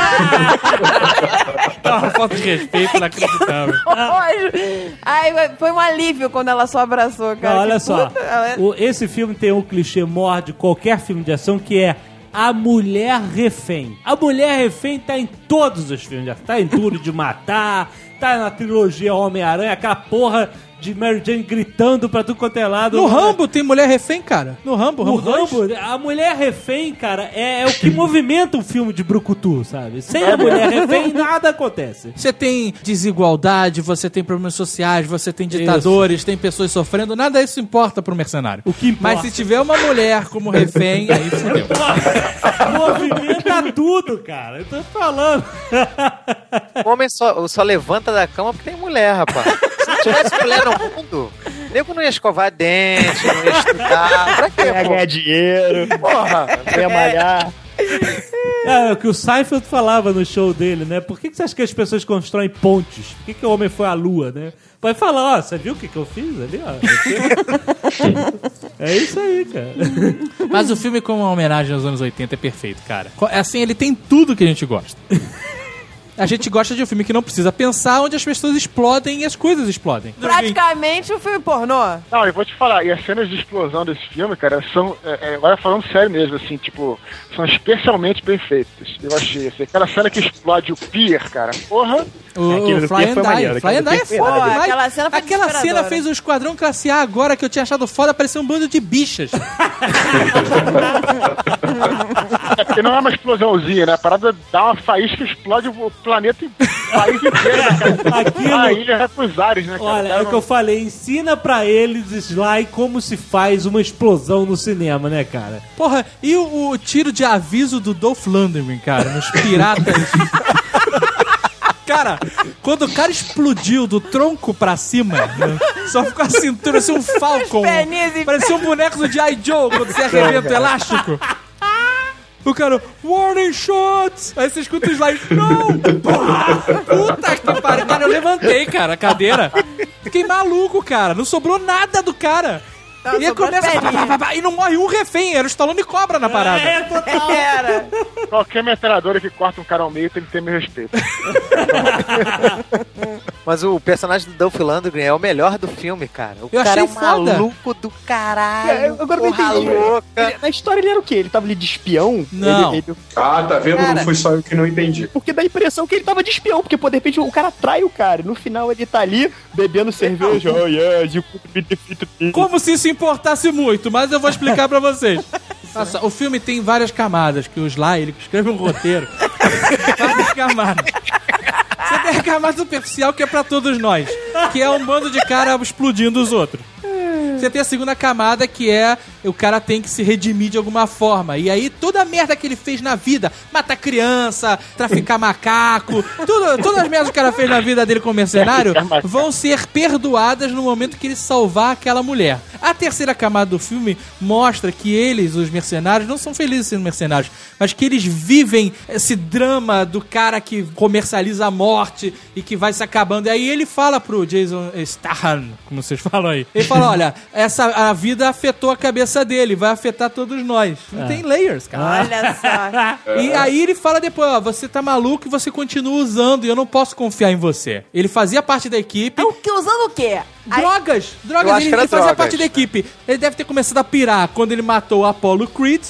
É uma falta de respeito inacreditável. nojo. Ai, foi um alívio quando ela só abraçou, cara. Não, olha Que só. puta, ela- O- esse filme tem um clichê maior de qualquer filme de ação, que é a mulher refém. A mulher refém tá em todos os filmes de ação. Tá em Duro de Matar, tá na trilogia Homem-Aranha, aquela porra de Mary Jane gritando pra tudo quanto é lado. No Rambo tem mulher refém, cara. No Rambo, O Rambo dois. Rambo, a mulher refém, cara, é, é o que movimenta um filme de brucutu, sabe? Sem a mulher refém, nada acontece. Você tem desigualdade, você tem problemas sociais, você tem ditadores, tem pessoas sofrendo, nada disso importa pro mercenário. O que importa. Mas se tiver uma mulher como refém, aí fudeu. Movimenta tudo, cara. Eu tô falando. O homem só, só levanta da cama porque tem mulher, rapaz. Se não tivesse mulher no mundo, o nego não ia escovar dente, não ia estudar. Pra quê, Ia pô? ganhar dinheiro, Porra. ia malhar. É o que o Seinfeld falava no show dele, né? Por que, que você acha que as pessoas constroem pontes? Por que, que o homem foi à lua, né? Vai falar, ó, você viu o que, que eu fiz ali, ó? É isso aí, cara. Mas o filme, como uma homenagem aos anos oitenta, é perfeito, cara. Assim, ele tem tudo que a gente gosta. A gente gosta de um filme que não precisa pensar, onde as pessoas explodem e as coisas explodem. Praticamente um filme pornô. Não, eu vou te falar, e as cenas de explosão desse filme, cara, são, é, é, agora falando sério mesmo, assim, tipo, são especialmente bem feitas. Eu achei, assim, aquela cena que explode o pier, cara, porra. O, Aquele o do Fly Pier and foi Die. maneiro, Fly and aquele Die é do Pier foda foi maneiro. demais. Aquela cena foi Aquela cena desesperadora. fez o Esquadrão Classe A agora, que eu tinha achado foda, parecia um bando de bichas. É porque não é uma explosãozinha, né? A parada dá uma faísca e explode o planeta, o país inteiro, né, cara? Aquilo- A ilha vai pros ares, né, cara? Olha, Cara, é o que eu falei, ensina pra eles, Sly, como se faz uma explosão no cinema, né, cara? Porra, e o, o tiro de aviso do Dolph Lundgren, cara, nos piratas. Cara, quando o cara explodiu do tronco pra cima, né, só ficou a cintura, assim, um Falcon. perninhas em Parecia um boneco do G I. Joe quando você arrebenta o elástico. O cara, warning shots! Aí você escuta os slides, não! Porra, puta que pariu! Cara, eu levantei, cara, a cadeira. Fiquei maluco, cara. Não sobrou nada do cara. Nossa, e aí começa... umas pá, pá, pá, pá, e não morre um refém, era o Stallone Cobra na parada. É, total. Era. Qualquer metralhadora que corta um cara ao meio tem que ter meu respeito. Mas o personagem do Dolph Lundgren é o melhor do filme, cara. O Eu cara achei é um foda. maluco do caralho. É, agora eu não porra entendi. louca. Ele- na história ele era o quê? Ele tava ali de espião? Não. Ele- ele- Ah, tá vendo? Cara. Não fui só eu que não entendi. porque dá a impressão que ele tava de espião, porque pô, de repente o cara trai o cara. E no final ele tá ali bebendo cerveja. Oh yes, you could be defeated. Como se isso importasse muito, mas eu vou explicar pra vocês. Nossa, o filme tem várias camadas, que o Sly, ele escreve um roteiro. Várias camadas. Você tem a camada superficial que é pra todos nós, que é um bando de cara explodindo os outros. Você tem a segunda camada, que é o cara tem que se redimir de alguma forma. E aí toda a merda que ele fez na vida, matar criança, traficar macaco, tudo, todas as merdas que o cara fez na vida dele como mercenário, vão ser perdoadas no momento que ele salvar aquela mulher. A terceira camada do filme mostra que eles, os mercenários, não são felizes sendo mercenários, mas que eles vivem esse drama do cara que comercializa a morte e que vai se acabando. E aí ele fala pro Jason Statham, como vocês falam aí, ele fala, olha, essa, a vida afetou a cabeça dele, vai afetar todos nós. Não tem layers, cara. Olha só. E aí ele fala depois, ó, você tá maluco e você continua usando e eu não posso confiar em você. Ele fazia parte da equipe. É o que, usando o quê? Aí- Drogas! Eu Drogas, acho ele, que era ele fazia drogas. parte da equipe. Ele deve ter começado a pirar quando ele matou o Apollo Creed.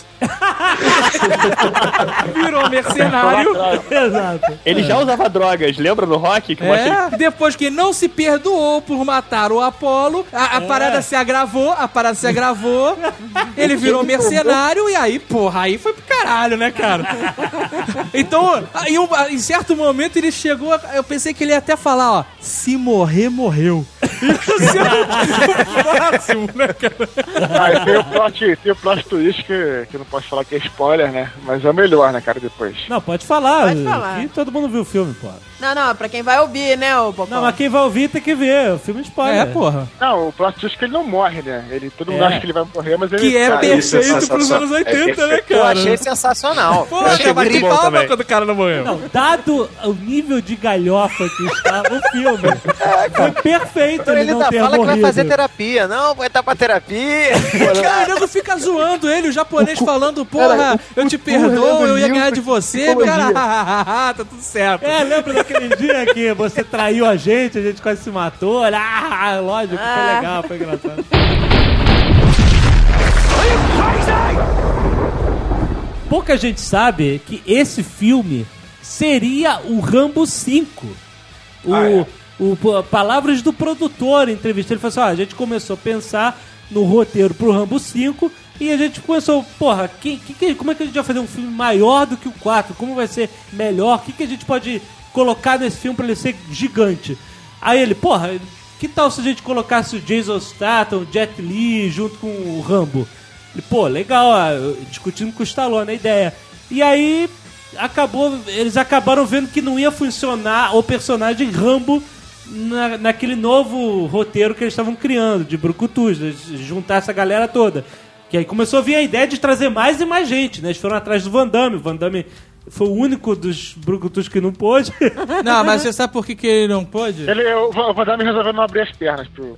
Virou mercenário. Exato. Ele já usava drogas, lembra no Rock? Que mostra ele- É, depois que não se perdoou por matar o Apollo, a, a parada se agravou, a parada se agravou, ele virou mercenário e aí, porra, aí foi pro caralho, né, cara? Então, em, um, em certo momento ele chegou, a- eu pensei que ele ia até falar, ó, se morrer, morreu. Isso é o máximo, né, cara? Aí tem o plot, tem o plot twist que, que eu não posso falar que é spoiler, né? Mas é o melhor, né, cara, depois. Não, pode falar. Pode falar. E todo mundo viu o filme, pô. Não, não, pra quem vai ouvir, né, ô Popó? Não, mas quem vai ouvir tem que ver. O filme é spoiler. É, porra. Não, o plot twist é que ele não morre, né? Ele, todo mundo É. acha que ele vai morrer, mas ele... Que é cara, isso é perfeito pros sensacional. anos É oitenta, né, perfeito. Eu cara? achei sensacional. Pô, Eu achei eu bati muito bom palma também. quando o cara não morreu. Não, dado o nível de galhofa que está o filme, foi perfeito Então ele, ele não ainda ter fala que vai morrido. fazer terapia. Não, vai estar pra terapia. Cara, o nego fica zoando ele, o japonês falando, porra, eu te perdoo, eu ia ganhar de você, cara, tá tudo certo. É, lembra daquele dia que você traiu a gente, a gente quase se matou? Olha, ah, lógico, foi Ah. legal, foi engraçado. Pouca gente sabe que esse filme seria o Rambo cinco. O, Ah, é? o, pô, palavras do produtor em entrevista. Ele falou assim: ó, a gente começou a pensar no roteiro pro Rambo cinco e a gente começou, porra, que, que, que- como é que a gente vai fazer um filme maior do que o quatro? Como vai ser melhor? O que, que a gente pode colocar nesse filme pra ele ser gigante? Aí ele, porra, que tal se a gente colocasse o Jason Statham, o Jet Li junto com o Rambo? Ele, pô, legal, ó, eu- discutindo com o Stallone a ideia. E aí acabou, eles acabaram vendo que não ia funcionar o personagem Rambo na, naquele novo roteiro que eles estavam criando, de brucutus, de juntar essa galera toda. Que aí começou a vir a ideia de trazer mais e mais gente, né? Eles foram atrás do Van Damme. O Van Damme foi o único dos brucutus que não pôde. Não, mas você sabe por que, que ele não pôde? Ele, o o Van Damme resolveu não abrir as pernas pro...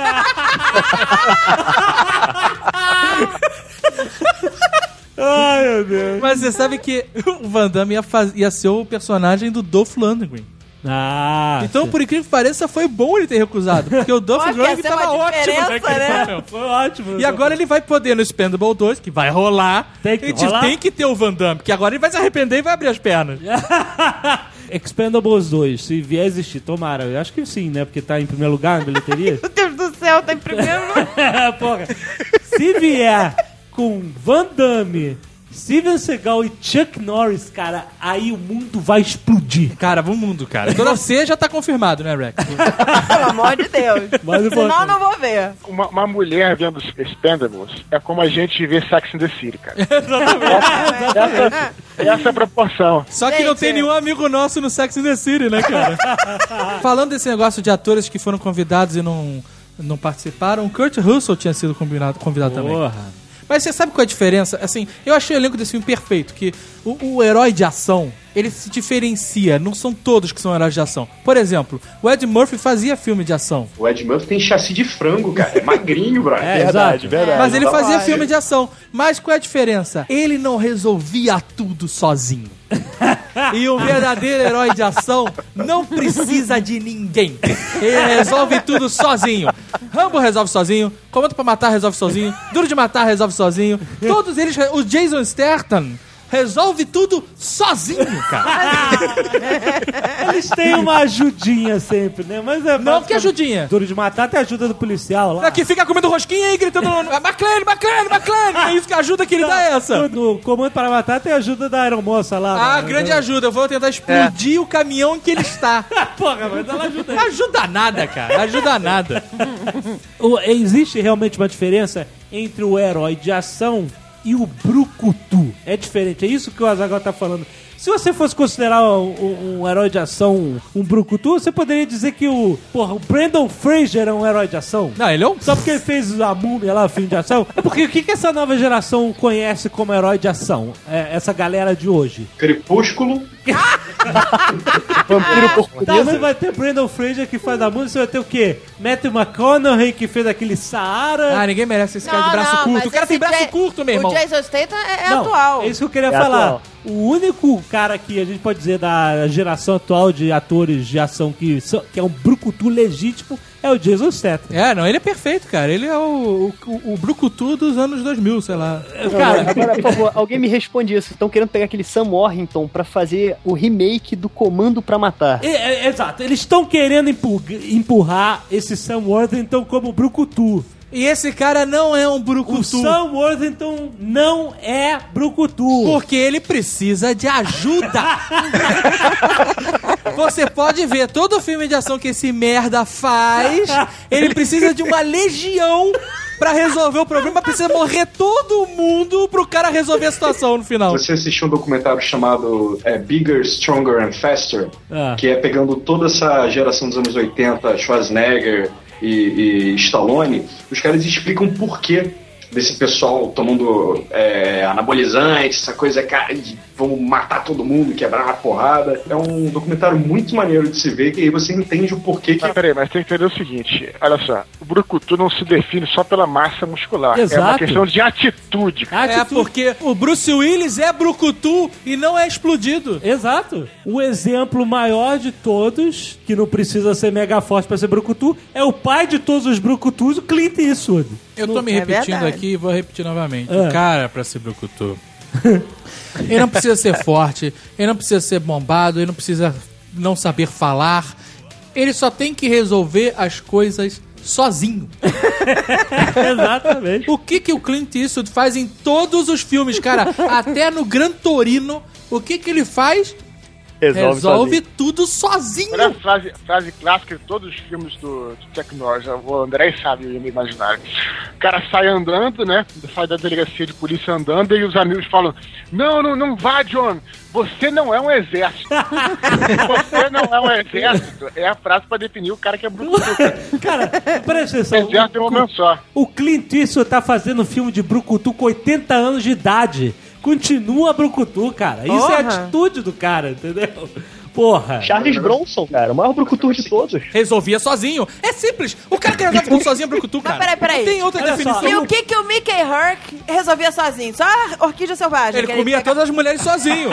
Ai, meu Deus. Mas você sabe que o Van Damme ia, faz- ia ser o personagem do Dolph Lundgren. Ah, Então, por incrível que pareça, foi bom ele ter recusado. Porque o Dolph Pô, que Lundgren ia ser tava uma ótimo diferença, naquele né? papel. foi ótimo. E agora ele vai poder no Spendable dois, que vai rolar. Tem que a gente rolar. tem que ter o Van Damme, porque agora ele vai se arrepender e vai abrir as pernas. Expendables dois, se vier a existir, tomara. Eu acho que sim, né? Porque tá em primeiro lugar na bilheteria. Meu Deus do céu, tá em primeiro lugar. Porra. Se vier com Van Damme, Steven Seagal e Chuck Norris, cara, aí o mundo vai explodir. Cara, vamos mundo, cara. Toda você já tá confirmado, né, Rex? Pelo amor de Deus. Mas o Senão eu importante- não vou ver. Uma, uma mulher vendo Expendables é como a gente vê Sex and the City, cara. Essa, essa é a proporção. Só que não Gente. tem nenhum amigo nosso no Sex and the City, né, cara? Falando desse negócio de atores que foram convidados e não, não participaram, o Kurt Russell tinha sido combinado, convidado também. Porra. Mas você sabe qual é a diferença? Assim, eu achei o elenco desse filme perfeito, que o, o herói de ação, ele se diferencia. Não são todos que são heróis de ação. Por exemplo, o Ed Murphy fazia filme de ação. O Ed Murphy tem chassi de frango, cara. É magrinho, brother. É, Verdade, exato. verdade. Mas ele tá fazia lá, filme é. de ação. Mas qual é a diferença? Ele não resolvia tudo sozinho. E um verdadeiro herói de ação não precisa de ninguém. Ele resolve tudo sozinho. Rambo resolve sozinho. Comando pra Matar resolve sozinho. Duro de Matar resolve sozinho. Todos eles... O Jason Statham resolve tudo sozinho, cara. Eles têm uma ajudinha sempre, né? Mas é Não, que ajudinha. Duro de Matar tem a ajuda do policial lá. Aqui fica comendo rosquinha e gritando McLaren, McLaren, McLaren. É isso que a ajuda que ele dá é essa. No, no Comando para Matar tem a ajuda da aeromoça lá. Ah, né? grande ajuda. Eu vou tentar explodir o caminhão em que ele está. Porra, mas ela ajuda. Não ajuda nada, cara. Ajuda nada. O- Existe realmente uma diferença entre o herói de ação e o brucutu. É diferente, é isso que o Azaghal tá falando. Se você fosse considerar um, um- um herói de ação um brucutu, você poderia dizer que o, porra, o Brandon Fraser é um herói de ação? Não, ele é um... Só porque ele fez a múmia lá, o filme de ação? É porque o que, que essa nova geração conhece como herói de ação? É, essa galera de hoje. Crepúsculo. Vampiro Tá, português. você vai ter Brandon Fraser que faz a múmia, você vai ter o quê? Matthew McConaughey que fez aquele Saara. Ah, ninguém merece esse cara de Não, braço não, curto. mas O cara tem esse braço Jay- curto, meu irmão. O Jason Statham é, é Não, atual. É isso que eu queria É falar. atual. O único cara que a gente pode dizer da geração atual de atores de ação que, são- que é um brucutu legítimo é o Jason Statham. É, não, ele é perfeito, cara. Ele é o, o, o brucutu dos anos dois mil, sei lá. Cara, Agora, por favor, alguém me responde isso. Estão querendo pegar aquele Sam Worthington pra fazer o remake do Comando pra Matar. é- é- exato. Eles estão querendo empu- empurrar esse Sam Worthington como brucutu. E esse cara não é um O brucutu. Sam Worthington não é brucutu. Porque ele precisa de ajuda. Você pode ver todo filme de ação que esse merda faz, ele precisa de uma legião pra resolver o problema, precisa morrer todo mundo pro cara resolver a situação no final. Você assistiu um documentário chamado é, Bigger, Stronger and Faster, Ah. que é pegando toda essa geração dos anos oitenta, Schwarzenegger e, e Stallone, os caras explicam por quê desse pessoal tomando é, anabolizantes, essa coisa, cara, de vamos matar todo mundo, quebrar uma porrada. É um documentário muito maneiro de se ver, que aí você entende o porquê que... Mas peraí, mas tem que entender o seguinte, olha só, o brucutu não se define só pela massa muscular, é Exato. uma questão de atitude. É Atitude. porque o Bruce Willis é brucutu e não é explodido. Exato. O exemplo maior de todos, que não precisa ser mega forte pra ser brucutu, é o pai de todos os brucutus, o Clint Eastwood. Eu tô me É repetindo verdade. aqui e vou repetir novamente. É. O cara, pra ser brucutu, ele não precisa ser forte, ele não precisa ser bombado, ele não precisa não saber falar. Ele só tem que resolver as coisas sozinho. Exatamente. O que que o Clint Eastwood faz em todos os filmes, cara? Até no Gran Torino, o que que ele faz? Resolve, Resolve sozinho. tudo sozinho. Olha a frase, frase clássica de todos os filmes do, do Chuck Norris, o André sabe, o imaginário. O cara sai andando, né? Sai da delegacia de polícia andando e os amigos falam: Não, não, não vá, John, você não é um exército. Você não é um exército. É a frase pra definir o cara que é brucutu. Cara, presta atenção. Exército é um momento só. O Clint Eastwood tá fazendo filme de brucutu com oitenta anos de idade. Continua brucutu, cara. Isso é a Porra. atitude do cara, entendeu? Porra. Charles Bronson, cara, o maior brucutu de todos. Resolvia sozinho. É simples. O cara que resolve tudo sozinho é brucutu, cara. peraí, peraí. Não tem outra Olha só, definição. E o que que o Mickey Herc resolvia sozinho? Só a orquídea selvagem. Ele que comia pegava- todas as mulheres sozinho.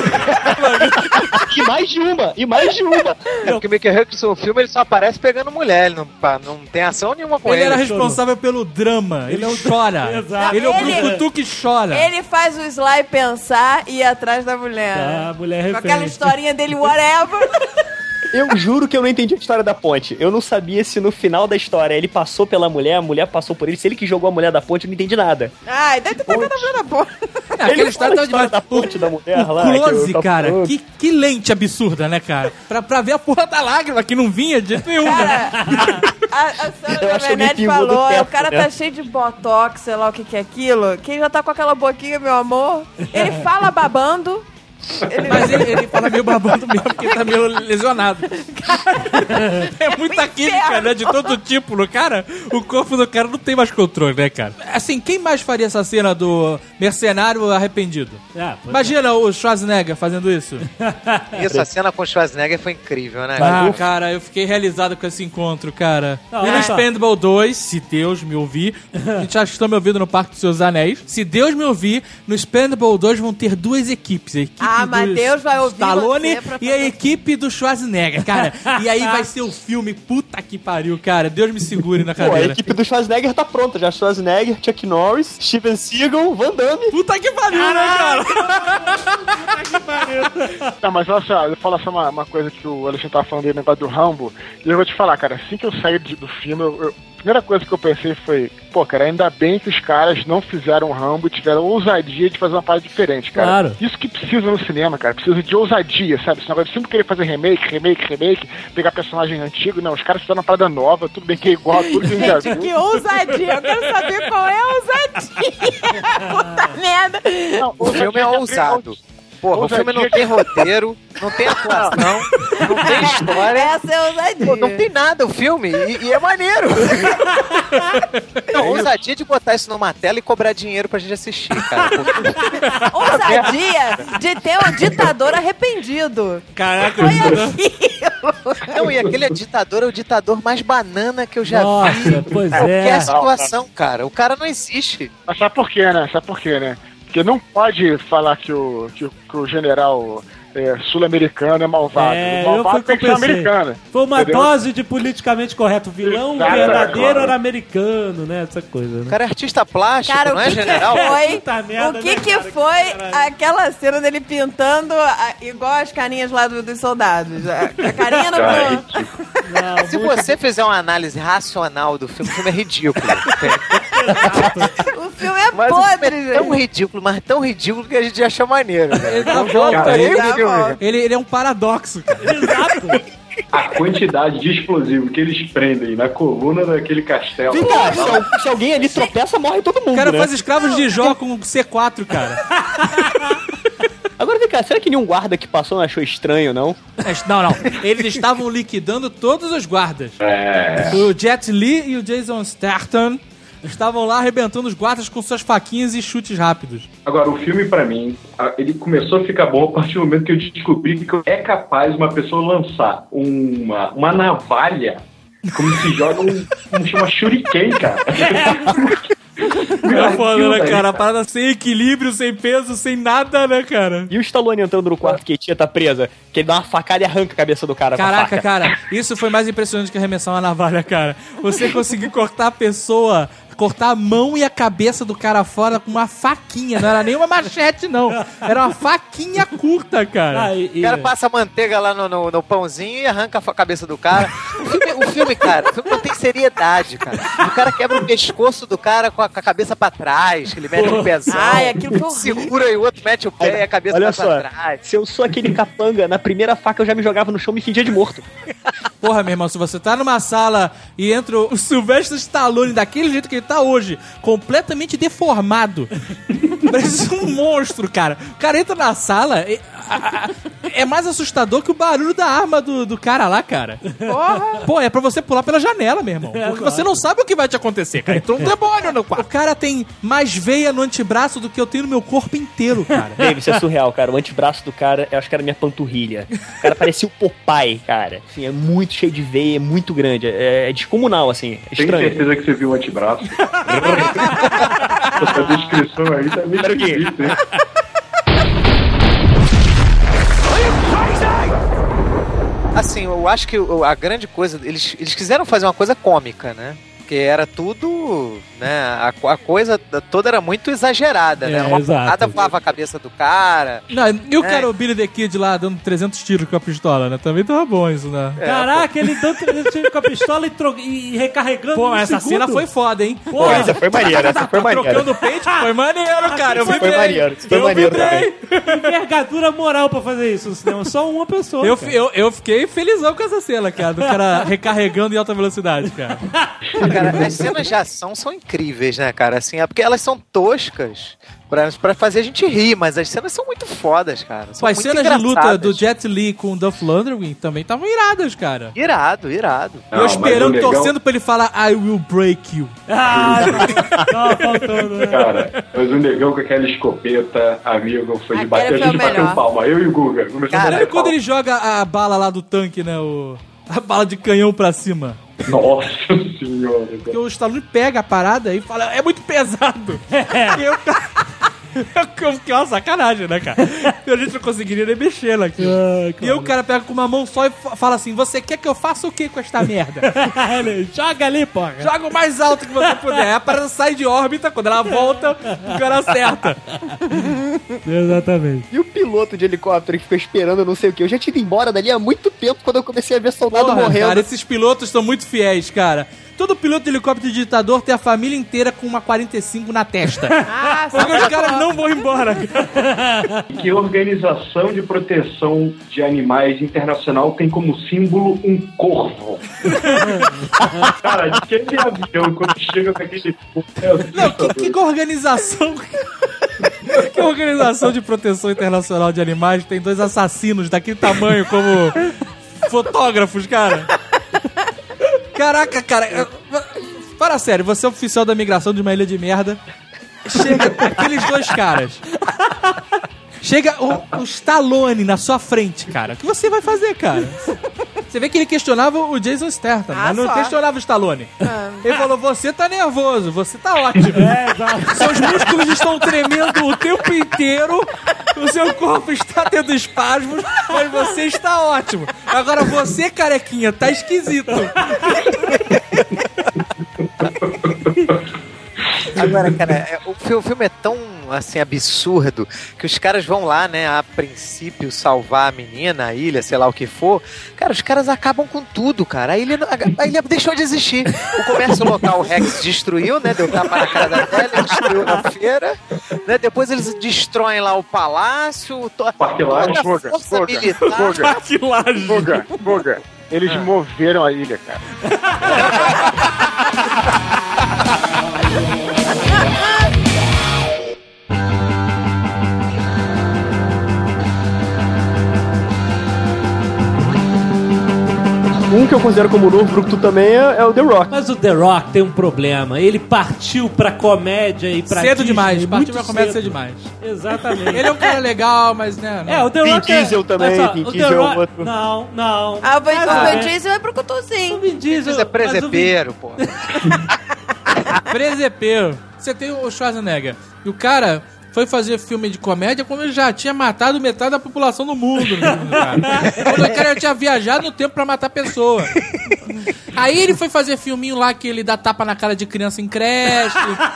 E mais de uma, e mais de uma. É porque o Mickey Hurks no filme ele só aparece pegando mulher, ele não, pá, não tem ação nenhuma com Ele ele. era responsável pelo drama. Ele chora. Exato. Ele é o Ele- brucutu que chora. Ele faz o Sly pensar e ir atrás da mulher. Tá, a mulher Com aquela referente. historinha dele, whatever. Eu juro que eu não entendi a história da ponte. Eu não sabia se no final da história ele passou pela mulher, a mulher passou por ele. Se ele que jogou a mulher da ponte, eu não entendi nada. Ai, deve ter pegado a mulher da porra. É, aquela Ele história fala a tava demais. da ponte da mulher O lá. close, que eu- cara, eu- que, que lente absurda, né, cara? Pra, pra ver a porra da lágrima que não vinha de jeito nenhum, né? A, a Sandra Eu acho que alguém Werneck pingou do falou, teto, o cara né? tá cheio de botox, sei lá o que que é aquilo. Quem já tá com aquela boquinha, meu amor, ele fala babando Mas ele, ele fala meio babando mesmo, porque tá meio lesionado. É muita química, né? De todo tipo no cara. O corpo do cara não tem mais controle, né, cara? Assim, quem mais faria essa cena do mercenário arrependido? Ah, Imagina o Schwarzenegger fazendo isso. Isso, a cena com o Schwarzenegger foi incrível, né? Ah, cara, eu fiquei realizado com esse encontro, cara. Não, e no é. Expendable dois, se Deus me ouvir, a gente acha que estão me ouvindo no Parque dos Seus Anéis. Se Deus me ouvir, no Expendable dois vão ter duas equipes. A equipe Ah, mas do Deus vai ouvir Stallone você pra e a fazer- equipe do Schwarzenegger, cara. E aí vai ser o filme, puta que pariu, cara. Deus me segure na Pô, a cadeira. equipe do Schwarzenegger tá pronta já. Schwarzenegger, Chuck Norris, Steven Seagal, Van Damme. Puta que pariu, né, cara? Não, mas olha só, eu vou falar só uma, uma coisa que o Alexandre tava falando aí, no negócio do Rambo. E eu vou te falar, cara, assim que eu saí de- do filme, eu, eu- a primeira coisa que eu pensei foi, pô, cara, ainda bem que os caras não fizeram Rambo e tiveram ousadia de fazer uma parada diferente, cara. Claro. Isso que precisa no cinema, cara. Precisa de ousadia, sabe? Esse negócio de sempre querer fazer remake, remake, remake, pegar personagem antigo. Não, os caras fizeram uma parada nova, tudo bem que é igual a tudo que a gente já Gente, viu. que ousadia. Eu quero saber qual é a ousadia. Puta merda. Não, O filme é ousado. Porra, o filme não tem roteiro, não tem atuação, não tem história. Essa é ousadia. Pô, não tem nada o filme, e, e é maneiro. Não, ousadia de botar isso numa tela e cobrar dinheiro pra gente assistir, cara. Ousadia de ter um ditador arrependido. Caraca, Foi aquilo. Não, e aquele ditador é o ditador mais banana que eu já Nossa, vi. pois Qualquer é. situação, cara. O cara não existe. Mas sabe por quê, né? Sabe por quê, né? Porque não pode falar que o, que o, que o general é, sul-americano é malvado. É, o malvado eu fui tem que ser pensei. americano. Foi uma Entendeu? dose de politicamente correto. O vilão Exatamente. verdadeiro era americano, né? Essa coisa, O né? cara é artista plástico, Cara, não o é que, general? que foi? Puta merda, o que, né, que cara? foi Caralho. aquela cena dele pintando a- igual as carinhas lá do- dos soldados? A, a carinha no. Não, Se você fizer uma análise racional do filme, o filme é ridículo. O filme é Mas o podre, filme é tão gente. ridículo, mas tão ridículo que a gente acha maneiro, né? Ele dá volta, ele, Dá volta. ele, ele é um paradoxo, cara. Exato. A quantidade de explosivo que eles prendem na coluna daquele castelo. Vem cá, se, al- se alguém ali tropeça, morre todo mundo, O cara né? faz escravos de Jó com C quatro, cara. Agora vem cá, será que nenhum guarda que passou não achou estranho, não? Mas, Não, não. Eles estavam liquidando todos os guardas. É. O Jet Li e o Jason Statham estavam lá arrebentando os guardas com suas faquinhas e chutes rápidos. Agora, o filme, pra mim, a- ele começou a ficar bom a partir do momento que eu descobri que é capaz uma pessoa lançar uma, uma navalha como se joga um, um, uma shuriken, cara. É foda, né, cara? A parada sem equilíbrio, sem peso, sem nada, né, cara? E o Stallone entrando no quarto que a tia tá presa, que ele dá uma facada e arranca a cabeça do cara com a Caraca, faca. cara, isso foi mais impressionante que arremessar uma navalha, cara. Você conseguir cortar a pessoa, cortar a mão e a cabeça do cara fora com uma faquinha. Não era nem uma machete, não. Era uma faquinha curta, cara. Ah, e- O cara passa manteiga lá no, no, no pãozinho e arranca a fa- cabeça do cara. O filme, o filme, cara, o filme não tem seriedade, cara. O cara quebra o pescoço do cara com a, com a cabeça pra trás, que ele mete o pezão. Ai, aquilo foi horrível. Segura e o outro mete o pé e a cabeça Olha vai só, pra trás. se eu sou aquele capanga, na primeira faca eu já me jogava no chão e me fingia de morto. Porra, meu irmão, se você tá numa sala e entra o Sylvester Stallone daquele jeito que ele tá hoje, completamente deformado, parece um monstro, cara. O cara entra na sala, é, a- a- é mais assustador que o barulho da arma do, do cara lá, cara. Porra. Pô, é pra você pular pela janela, meu irmão. Porque você não sabe o que vai te acontecer, cara. Entrou um demônio no quarto. O cara tem mais veia no antebraço do que eu tenho no meu corpo inteiro, cara. Dave, isso é surreal, cara. O antebraço do cara, eu acho que era minha panturrilha. O cara parecia o Popeye, cara. Assim, é muito cheio de veia, é muito grande. É, é descomunal, assim. É Tenho estranho. certeza que você viu o antebraço. Essa descrição aí tá meio Era o quê? esquisita, hein? Assim, eu acho que o- a grande coisa, eles, eles quiseram fazer uma coisa cômica, né? Porque era tudo, né? A, a coisa toda era muito exagerada, né? É, Uma exato. porrada voava a cabeça do cara. Não, e o É. cara, o Billy the Kid lá, dando trezentos tiros com a pistola, né? Também tava bom isso, né? Caraca, ele dando trezentos tiros com a pistola e, tro... e recarregando. Pô, no mas essa segundo. cena foi foda, hein? Pô, Essa foi maneira, essa foi maneira. Trocando o peito, foi maneiro, cara. Eu Isso vibrei. foi maneiro, isso foi Eu maneiro vibrei. envergadura moral pra fazer isso no cinema. Só uma pessoa. Eu, cara. eu, eu fiquei felizão com essa cena, cara, do cara recarregando em alta velocidade, cara. cara, as cenas de ação são incríveis, né, cara? Assim, é porque elas são toscas pra, pra fazer a gente rir, mas as cenas são muito fodas, cara. São Pô, as muito cenas de luta engraçadas. do Jet Li com o Dolph Lundgren também estavam iradas, cara. Irado, irado. E eu esperando, torcendo pra ele falar I will break you. Ah, tava faltando, né? Cara, mas o negão com aquela escopeta, amigo, foi de Aquele bater, a foi gente o bateu melhor. palma. Eu e o Guga. Começamos Cara, a Sabe bater quando palma. ele joga a bala lá do tanque, né? O, a bala de canhão pra cima? Nossa senhora. Porque o Stallone pega a parada e fala, é muito pesado. E eu, que é uma sacanagem, né, cara? A gente não conseguiria nem mexer naquilo. E aí o cara pega com uma mão só e fa- fala assim, você quer que eu faça o que com esta merda? Joga ali, porra. Joga o mais alto que você puder. Aí a parada sai de órbita, quando ela volta, o cara acerta. Exatamente. E o piloto de helicóptero que ficou esperando não sei o que. Eu já tinha ido embora dali há muito tempo quando eu comecei a ver soldado Porra, morrendo. cara, esses pilotos são muito fiéis, cara. Todo piloto de helicóptero de ditador tem a família inteira com uma quarenta e cinco na testa. Ah, Porque os caras não vão embora. Que organização de proteção de animais internacional tem como símbolo um corvo? Cara, aquele avião, quando chega com aquele... Não, que, que organização... Que organização de proteção internacional de animais tem dois assassinos daquele tamanho como fotógrafos, cara? Caraca, cara... eu- Para sério, você é oficial da migração de uma ilha de merda. Chega aqueles dois caras. Chega o, o Stallone na sua frente, cara. O que você vai fazer, cara? Você vê que ele questionava o Jason Statham, Ah, mas não só. questionava o Stallone. Ah. Ele falou, você tá nervoso, você tá ótimo. É, exato. Seus músculos estão tremendo o tempo inteiro, o seu corpo está tendo espasmos, mas você está ótimo. Agora você, carequinha, tá esquisito. Agora, cara, é, o, fi- o filme é tão, assim, absurdo que os caras vão lá, né, a princípio salvar a menina, a ilha, sei lá o que for. Cara, os caras acabam com tudo, cara. A ilha, não- a, a ilha deixou de existir. O comércio local, o Rex, destruiu, né, deu tapa na cara da tela, destruiu na feira, né, depois eles destroem lá o palácio, to, Parque lá, toda a Guga, força Guga, militar. Guga. Guga, Guga, eles moveram a ilha, cara. Um que eu considero como novo, Brucutu também, é, é o The Rock. Mas o The Rock tem um problema. Ele partiu pra comédia e pra Cedo Disney demais, muito partiu pra comédia cedo demais. Exatamente. Ele é um cara legal, mas né... não- É, o The Vin Rock é- Diesel também, Olha só, Vin o The Diesel é Rock- outro. Não, não. Ah, o Vin Mas, o é, Vin Diesel é pro O Cutuzinho. Vin Diesel... Isso é mas o Vin- presepeiro, pô. Presepeiro. Você tem o Schwarzenegger. E o cara foi fazer filme de comédia quando ele já tinha matado metade da população do mundo. Né, cara? Quando o cara já tinha viajado no tempo pra matar pessoa. Aí ele foi fazer filminho lá que ele dá tapa na cara de criança em creche.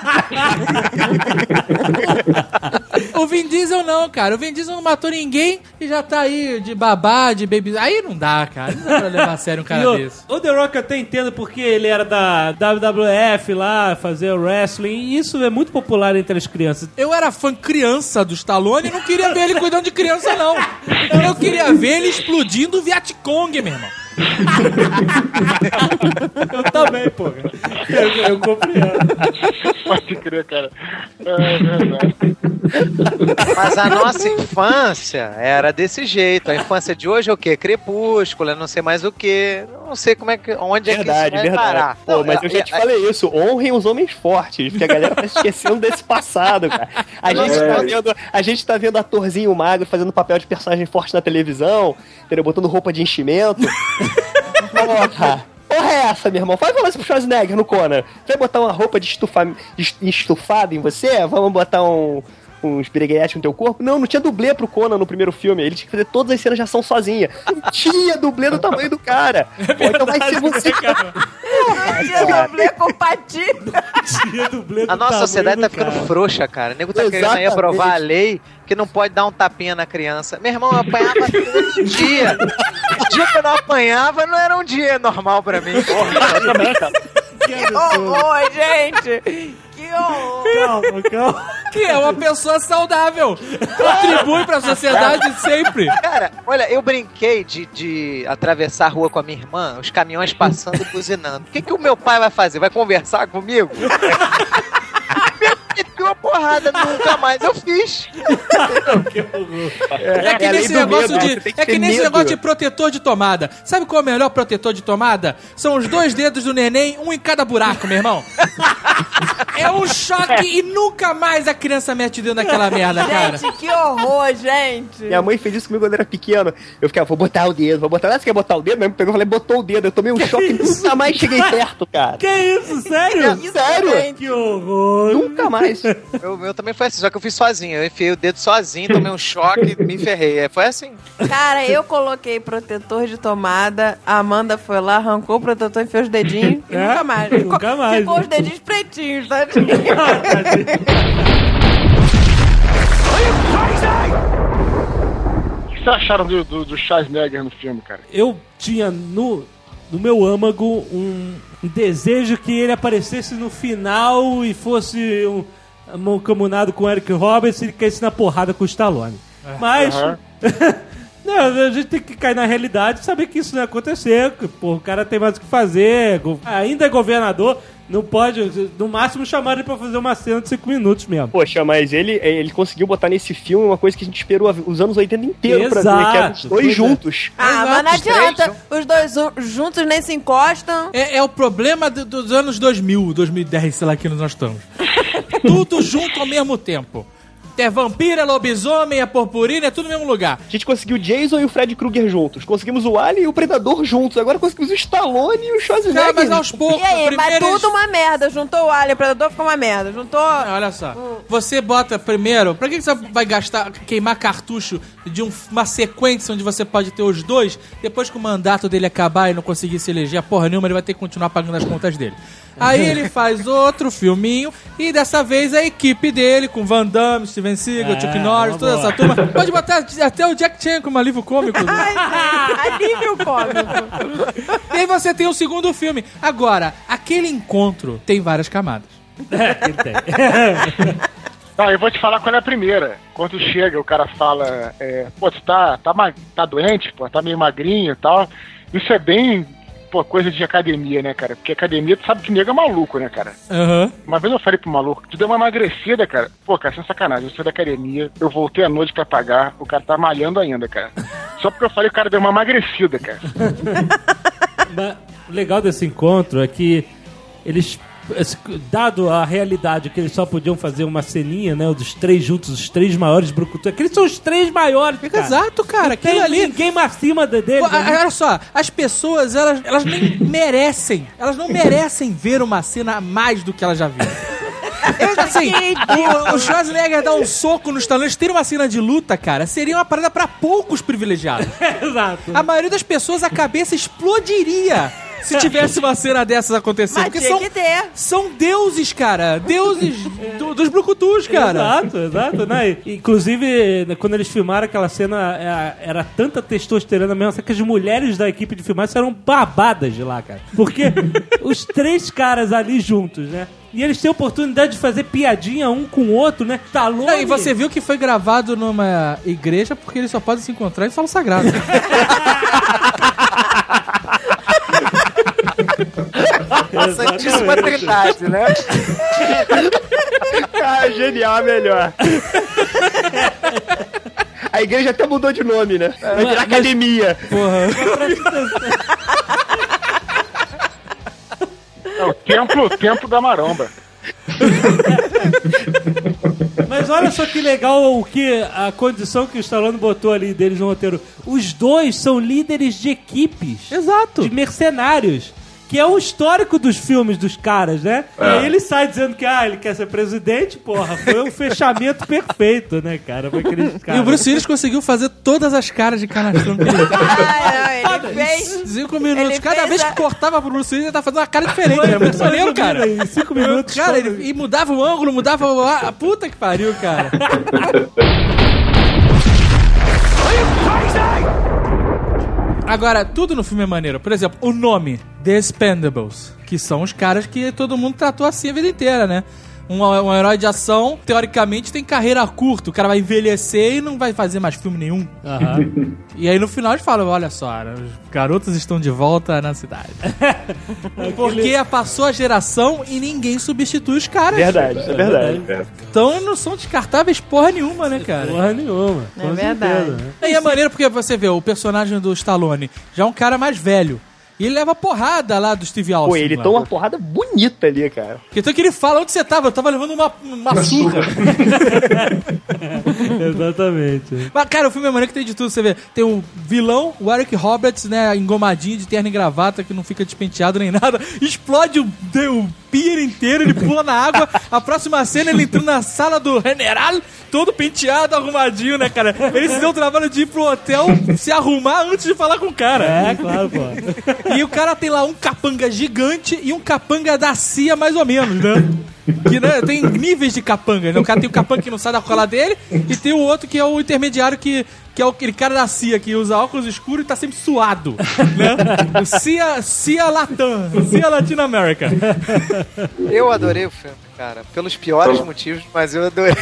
O Vin Diesel não, cara. O Vin Diesel não matou ninguém e já tá aí de babá, de baby. Aí não dá, cara. Não dá pra levar a sério um E cara o, desse. o The Rock eu até entendo porque ele era da W W F lá, fazer o wrestling, e isso é muito popular entre as crianças. Eu era fã criança do Stallone e não queria ver ele cuidando de criança, não. Eu queria ver ele explodindo o Vietcong, meu irmão. Eu também, pô. Eu, eu compreendo. Pode crer, cara. É verdade. Mas a nossa infância era desse jeito. A infância de hoje é o quê? Crepúsculo, eu não sei mais o quê. Não sei como é que, onde é que Verdade, isso vai verdade. parar. Pô, Não, mas eu já é- te é- falei isso. Honrem os homens fortes, porque a galera tá esquecendo desse passado, cara. A gente, É. tá vendo, a gente tá vendo atorzinho magro fazendo papel de personagem forte na televisão, entendeu? Botando roupa de enchimento. Porra! Porra é essa, meu irmão? Vai falar isso pro Schwarzenegger no Conan. Vai botar uma roupa de, estufa, de estufado em você? Vamos botar um... uns biriguetes no teu corpo? Não, não tinha dublê pro Conan no primeiro filme. Ele tinha que fazer todas as cenas de ação sozinha. Não tinha dublê do tamanho do cara. Pô, então vai ser você, cara. Tinha dublê com patinha. Tinha dublê do A nossa tamanho sociedade tá do ficando cara. frouxa, cara. O nego tá querendo aí Exatamente. aprovar a lei que não pode dar um tapinha na criança. Meu irmão, eu apanhava todo dia. O dia que eu não apanhava não era um dia normal pra mim. Que horror, gente. Que horror. Calma, calma. Que é uma pessoa saudável. Contribui pra sociedade sempre. Cara, olha, eu brinquei de, de atravessar a rua com a minha irmã, os caminhões passando e buzinando. O que, que o meu pai vai fazer? Vai conversar comigo? Meteu uma porrada, nunca mais eu fiz. É, é que é nesse negócio de. Que é que nesse medo. negócio de protetor de tomada. Sabe qual é o melhor protetor de tomada? São os dois dedos do neném, um em cada buraco, meu irmão. É um choque e nunca mais a criança mete dedo naquela merda, cara. Gente, que horror, gente. Minha mãe fez isso comigo quando eu era pequeno. Eu ficava, vou botar o dedo, vou botar. Você quer botar o dedo? Minha mãe pegou e falei, botou o dedo. Eu tomei um que choque e nunca mais cheguei perto, cara. Que isso, sério? É, sério? Gente. Que horror. Nunca mais. O meu também foi assim, só que eu fiz sozinho. Eu enfiei o dedo sozinho, tomei um choque e me ferrei. É, foi assim. Cara, eu coloquei protetor de tomada, a Amanda foi lá, arrancou o protetor, enfiou os dedinhos e É? nunca mais. Nunca Ficou- mais, Ficou né? os dedinhos pretinhos, tadinho. O que vocês acharam do, do, do Schwarzenegger no filme, cara? Eu tinha no, no meu âmago um, um desejo que ele aparecesse no final e fosse um mancomunado com o Eric Roberts e ele caísse na porrada com o Stallone. Mas... Aham. Não, a gente tem que cair na realidade e saber que isso não ia acontecer. que, Pô, o cara tem mais o que fazer. go- Ainda é governador, não pode, no máximo, chamar ele pra fazer uma cena de cinco minutos mesmo. Poxa, mas ele, ele conseguiu botar nesse filme uma coisa que a gente esperou os anos oitenta inteiro pra ver, que eram os Exato, dois pois é. juntos. Ah, Exato, mas não os três adianta. Os dois u- juntos nem se encostam. É, é o problema do- dos anos dois mil, dois mil e dez, sei lá que nós estamos. Tudo junto ao mesmo tempo. É vampiro, é lobisomem, é purpurina, é tudo no mesmo lugar. A gente conseguiu o Jason e o Fred Krueger juntos. Conseguimos o Alien e o Predador juntos. Agora conseguimos o Stallone e o Schwarzenegger. Cara, mas aos poucos. E aí, mas primeiro eles- tudo uma merda. Juntou o Alien, o Predador ficou uma merda. Juntou... Ah, olha só, você bota primeiro. Pra que que você vai gastar, queimar cartucho de um- uma sequência onde você pode ter os dois? Depois que o mandato dele acabar e não conseguir se eleger a porra nenhuma, ele vai ter que continuar pagando as contas dele. Aí ele faz outro filminho e dessa vez a equipe dele, com Van Damme, Steven Seagal, É, Chuck Norris, toda vamos essa turma. Pode botar até o Jack Chan como alívio cômico. Alívio cômico. E aí você tem o segundo filme. Agora, aquele encontro tem várias camadas. É, ele tem. Não, eu vou te falar qual é a primeira. Quando chega, o cara fala, é, pô, tu tá, tá, ma- tá doente, pô, tá meio magrinho e tal. Isso é bem, pô, coisa de academia, né, cara? Porque academia, tu sabe que nego é maluco, né, cara? Aham. Uma vez eu falei pro maluco, tu deu uma emagrecida, cara. Pô, cara, sem sacanagem, eu sou da academia, eu voltei à noite pra pagar, o cara tá malhando ainda, cara. Só porque eu falei, o cara deu uma emagrecida, cara. Mas o legal desse encontro é que eles, esse- dado a realidade que eles só podiam fazer uma ceninha, né? Dos três juntos, os três maiores brucutus. Aqueles são os três maiores, cara. Exato, cara. Não tem Aquilo ali. ninguém mais acima de- deles. Pô, a- olha só, as pessoas, elas, elas nem merecem. Elas não merecem ver uma cena a mais do que elas já viram. Assim, o, o Schwarzenegger dá um soco nos talones, ter uma cena de luta, cara, seria uma parada pra poucos privilegiados. Exato. A maioria das pessoas, a cabeça explodiria se tivesse uma cena dessas acontecendo. Mas Porque tinha são, que ter. são deuses, cara. Deuses do- dos brucutus, cara. Exato, exato. Né? E, inclusive, quando eles filmaram aquela cena, é, era tanta testosterona mesmo, que as mulheres da equipe de filmagem eram babadas de lá, cara. Porque os três caras ali juntos, né? E eles têm a oportunidade de fazer piadinha um com o outro, né? Stallone... Não, e você viu que foi gravado numa igreja porque eles só podem se encontrar em solo sagrado. A Santíssima Trindade, né? Ah, genial, é melhor. A igreja até mudou de nome, né? Vai virar Mas- academia. É o templo, o templo da maromba. Mas olha só que legal o que a condição que o Stallone botou ali deles no roteiro. Os dois são líderes de equipes. Exato. De mercenários. Que é o histórico dos filmes dos caras, né? E aí ele sai dizendo que, ah, ele quer ser presidente, porra. Foi um fechamento perfeito, né, cara? Pra aqueles E caras. o Bruce Willis conseguiu fazer todas as caras de canastrão que ele tem. Ah, não, ele fez... Cinco minutos. Ele Cada fez vez a- que cortava pro Bruce Willis, ele tava fazendo uma cara diferente. Era muito maneiro, cara. Em cinco minutos. Cara, ele, e mudava o ângulo, mudava o... A puta que pariu, cara. Agora, tudo no filme é maneiro. Por exemplo, o nome, The Expendables, que são os caras que todo mundo tratou assim a vida inteira, né? um, um herói de ação, teoricamente, tem carreira curta. O cara vai envelhecer e não vai fazer mais filme nenhum. Aham. E aí no final eles falam, olha só, os garotos estão de volta na cidade. Porque passou a geração e ninguém substitui os caras. Verdade, isso é verdade. Então eles não são descartáveis porra nenhuma, né, cara? Porra nenhuma. É Com verdade. certeza, né? E é maneiro porque você vê, o personagem do Stallone já é um cara mais velho. E ele leva porrada lá do Steve Austin. Pô, ele lá. toma uma porrada bonita ali, cara. Então que ele fala, onde você tava? Eu tava levando uma, uma surra. Exatamente. Mas, cara, o filme é maneiro que tem de tudo, você vê. Tem o vilão, o Eric Roberts, né, engomadinho, de terno e gravata, que não fica despenteado nem nada. Explode o, o pier inteiro, ele pula na água. A próxima cena, ele entrou na sala do general, todo penteado, arrumadinho, né, cara? Ele se deu o trabalho de ir pro hotel se arrumar antes de falar com o cara. É, claro, pô. E o cara tem lá um capanga gigante e um capanga da C I A, mais ou menos, né? Que, né, tem níveis de capanga, né? O cara tem o capanga que não sai da cola dele e tem o outro que é o intermediário que, que é aquele cara da C I A que usa óculos escuros e tá sempre suado, né? O C I A, C I A Latam, C I A Latin America. Eu adorei o filme, cara. Pelos piores motivos, mas eu adorei.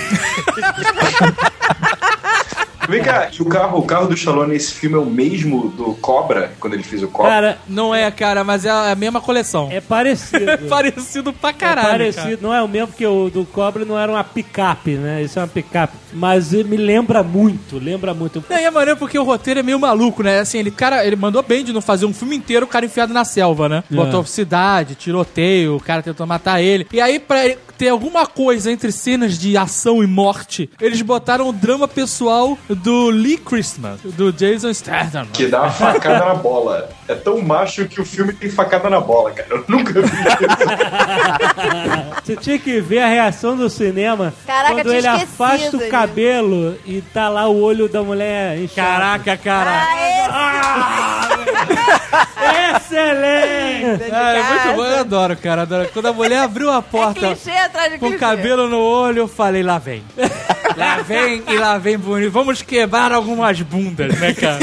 Vem cá, e o carro, o carro do Stallone nesse filme é o mesmo do Cobra, quando ele fez o Cobra? Cara, Não é, cara, mas é a mesma coleção. é parecido. É parecido pra É caralho, parecido, cara. não é o mesmo, porque o do Cobra não era uma picape, né? Isso é uma picape. Mas me lembra muito, lembra muito. Não, e é maneiro porque o roteiro é meio maluco, né? Assim, ele, cara, ele mandou bem de não fazer um filme inteiro o cara enfiado na selva, né? É. Botou cidade, tiroteio, o cara tentou matar ele. E aí, pra ele ter alguma coisa entre cenas de ação e morte, eles botaram o drama pessoal do Lee Christmas, do Jason Statham. Que dá uma facada na bola. É tão macho que o filme tem facada na bola, cara. Eu nunca vi isso. Você tinha que ver a reação do cinema Caraca, quando tinha ele esquecido afasta o disso. cabelo e tá lá o olho da mulher inchado. Caraca, cara. Ah, Excelente! esse! Ah, é muito bom, eu adoro, cara. Adoro. Quando a mulher abriu a É porta clichê atrás de com o clichê. cabelo no olho, eu falei, lá vem. Lá vem e lá vem bonito. Vamos quebrar algumas bundas, né, cara?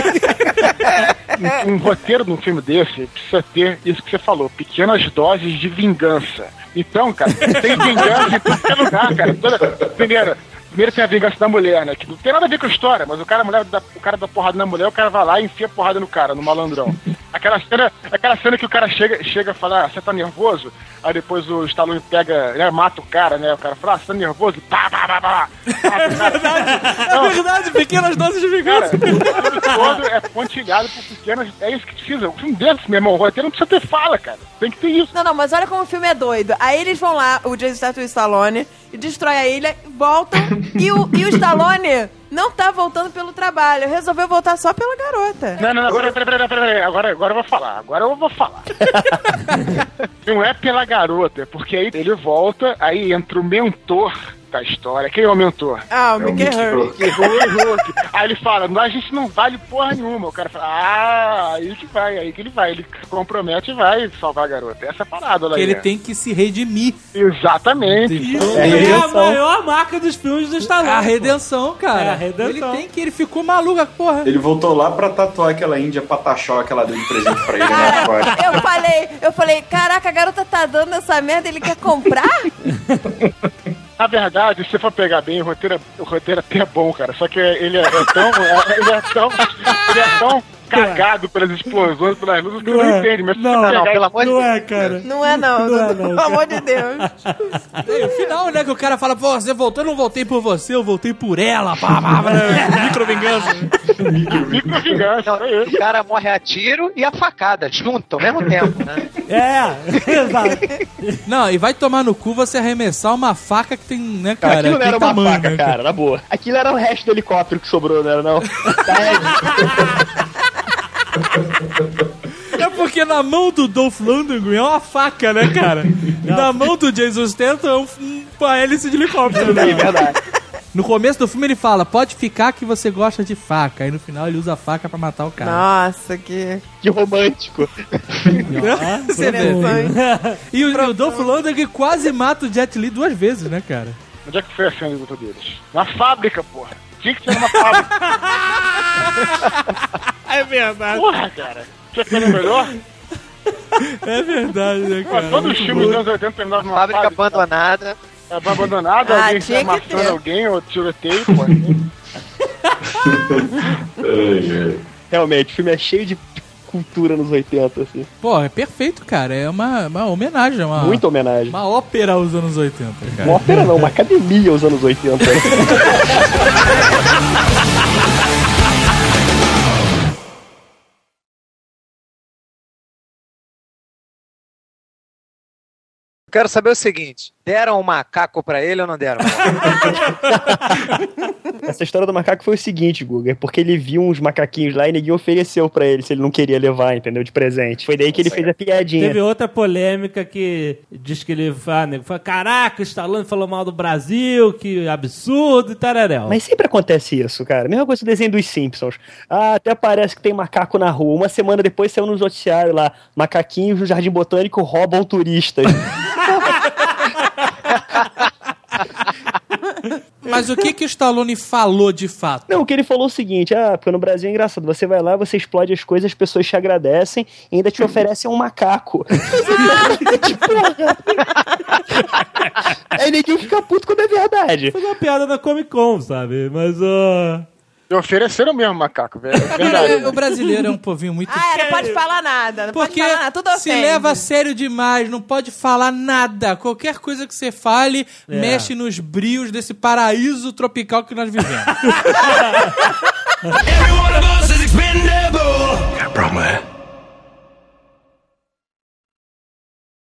Um, um roteiro de um filme desse precisa ter isso que você falou, pequenas doses de vingança. Então, cara, tem vingança em tudo que é lugar, cara. Toda, primeiro, primeiro tem a vingança da mulher, né? Que não tem nada a ver com a história, mas o cara, a mulher dá, o cara dá porrada na mulher, o cara vai lá e enfia porrada no cara, no malandrão. Aquela cena, aquela cena que o cara chega, chega a falar, ah, você tá nervoso? Aí depois o Stallone pega, né, mata o cara, né? O cara fala, ah, você tá nervoso? Pá, pá, pá, pá. É verdade, é verdade, pequenas doses de Cara, vingança. o filme todo é pontilhado por pequenas. É isso que precisa. O filme desse, meu irmão, o roteiro não precisa ter fala, cara. Tem que ter isso. Não, não, mas olha como o filme é doido. Aí eles vão lá, o Jason Statham e o Stallone, e destrói a ilha, voltam, e o, e o Stallone não tá voltando pelo trabalho, resolveu voltar só pela garota. Não, não, não, peraí, peraí, peraí, peraí, peraí. Agora, agora eu vou falar. Agora eu vou falar. Não é pela garota, porque aí ele volta, aí entra o mentor da história. Quem é o mentor? Ah, o É o Mickey Mickey Rourke. Rourke. Aí ele fala, a gente não vale porra nenhuma. O cara fala, ah, aí que vai, aí que ele vai. Ele se compromete e vai salvar a garota. Essa é a parada lá. Que ele tem que se redimir. Exatamente. Isso É a é, a redenção. maior marca dos filmes do Stallone. A redenção, cara. É a redenção. Ele tem que, ele ficou maluco, porra. Ele voltou lá pra tatuar aquela índia pataxó que ela deu de presente pra ele, né? Cara, eu falei, eu falei, caraca, a garota tá dando essa merda, ele quer comprar? Na verdade, se você for pegar bem, o roteiro, é- o roteiro até é bom, cara. Só que ele é, é tão. é- ele é tão. Ele é tão cagado pelas explosões, pelas luzes, que Não você não é. entende. Mas se Não, você Não, pegar pelo amor de Não Deus. é, cara. Não é não, Não é Dudu, não, pelo cara. amor de Deus. E o final, né, que o cara fala, pô, você voltou, eu não voltei por você, eu voltei por ela, pá, pá, pá, micro vingança. micro vingança, Não, é isso. o cara morre a tiro e a facada, junto, ao mesmo tempo, né? É, exato. Não, e vai tomar no cu você arremessar uma faca que tem, né, Cara, cara? aquilo não tem era uma tamanho, faca, né, cara, na boa. Aquilo era o resto do helicóptero que sobrou, não era não? É porque na mão do Dolph Lundgren é uma faca, né, cara? Na mão do Jason Statham é um, um, uma hélice de helicóptero, né? É verdade. No começo do filme ele fala, pode ficar que você gosta de faca. Aí no final ele usa a faca pra matar o cara. Nossa, que Que romântico. Você vê. interessante. E o, e o Dolph Lundgren quase mata o Jet Li duas vezes, né, cara? Onde é que foi a cena de luta deles? Na fábrica, porra. Tinha que ser numa fábrica. É verdade. Porra, cara. Tinha que ser melhor? É verdade, né, Pô, cara? todos os filmes dos anos oitenta terminavam numa Fábrica fábrica. abandonada. É abandonado, Ah, alguém tinha está que ter. matando alguém, ou tiroteio, pô. Realmente, o filme é cheio de cultura nos oitenta, assim. Pô, é perfeito, cara. É uma, uma homenagem. Uma, Muita homenagem. Uma ópera aos anos oitenta, cara. Uma ópera não, uma academia aos anos oitenta. Quero saber o seguinte, deram um macaco pra ele ou não deram? Essa história do macaco foi o seguinte, Guga, é porque ele viu uns macaquinhos lá e ninguém ofereceu pra ele se ele não queria levar, entendeu, de presente. Foi daí que ele fez a piadinha. Teve outra polêmica que diz que ele fala, nego, fala, caraca, o Stallone falou mal do Brasil, que absurdo e tararéu. Mas sempre acontece isso, cara. Mesma coisa do desenho dos Simpsons. Ah, até parece que tem macaco na rua. Uma semana depois saiu no noticiário lá, macaquinhos no Jardim Botânico roubam turistas. Mas o que que o Stallone falou de fato? Não, o que ele falou é o seguinte, ah, porque no Brasil é engraçado, você vai lá, você explode as coisas, as pessoas te agradecem e ainda te oferecem um macaco. Aí ninguém fica puto quando é verdade. Foi uma piada na Comic Con, sabe? Mas, ó... Uh... Ofereceram mesmo macaco, velho. É verdade. O brasileiro é um povinho muito... Ah, não pode falar nada. Não Porque pode falar nada. Tudo se ofende. leva a sério demais, não pode falar nada. Qualquer coisa que você fale, É. mexe nos brios desse paraíso tropical que nós vivemos. Every one of us is expendable. I promise.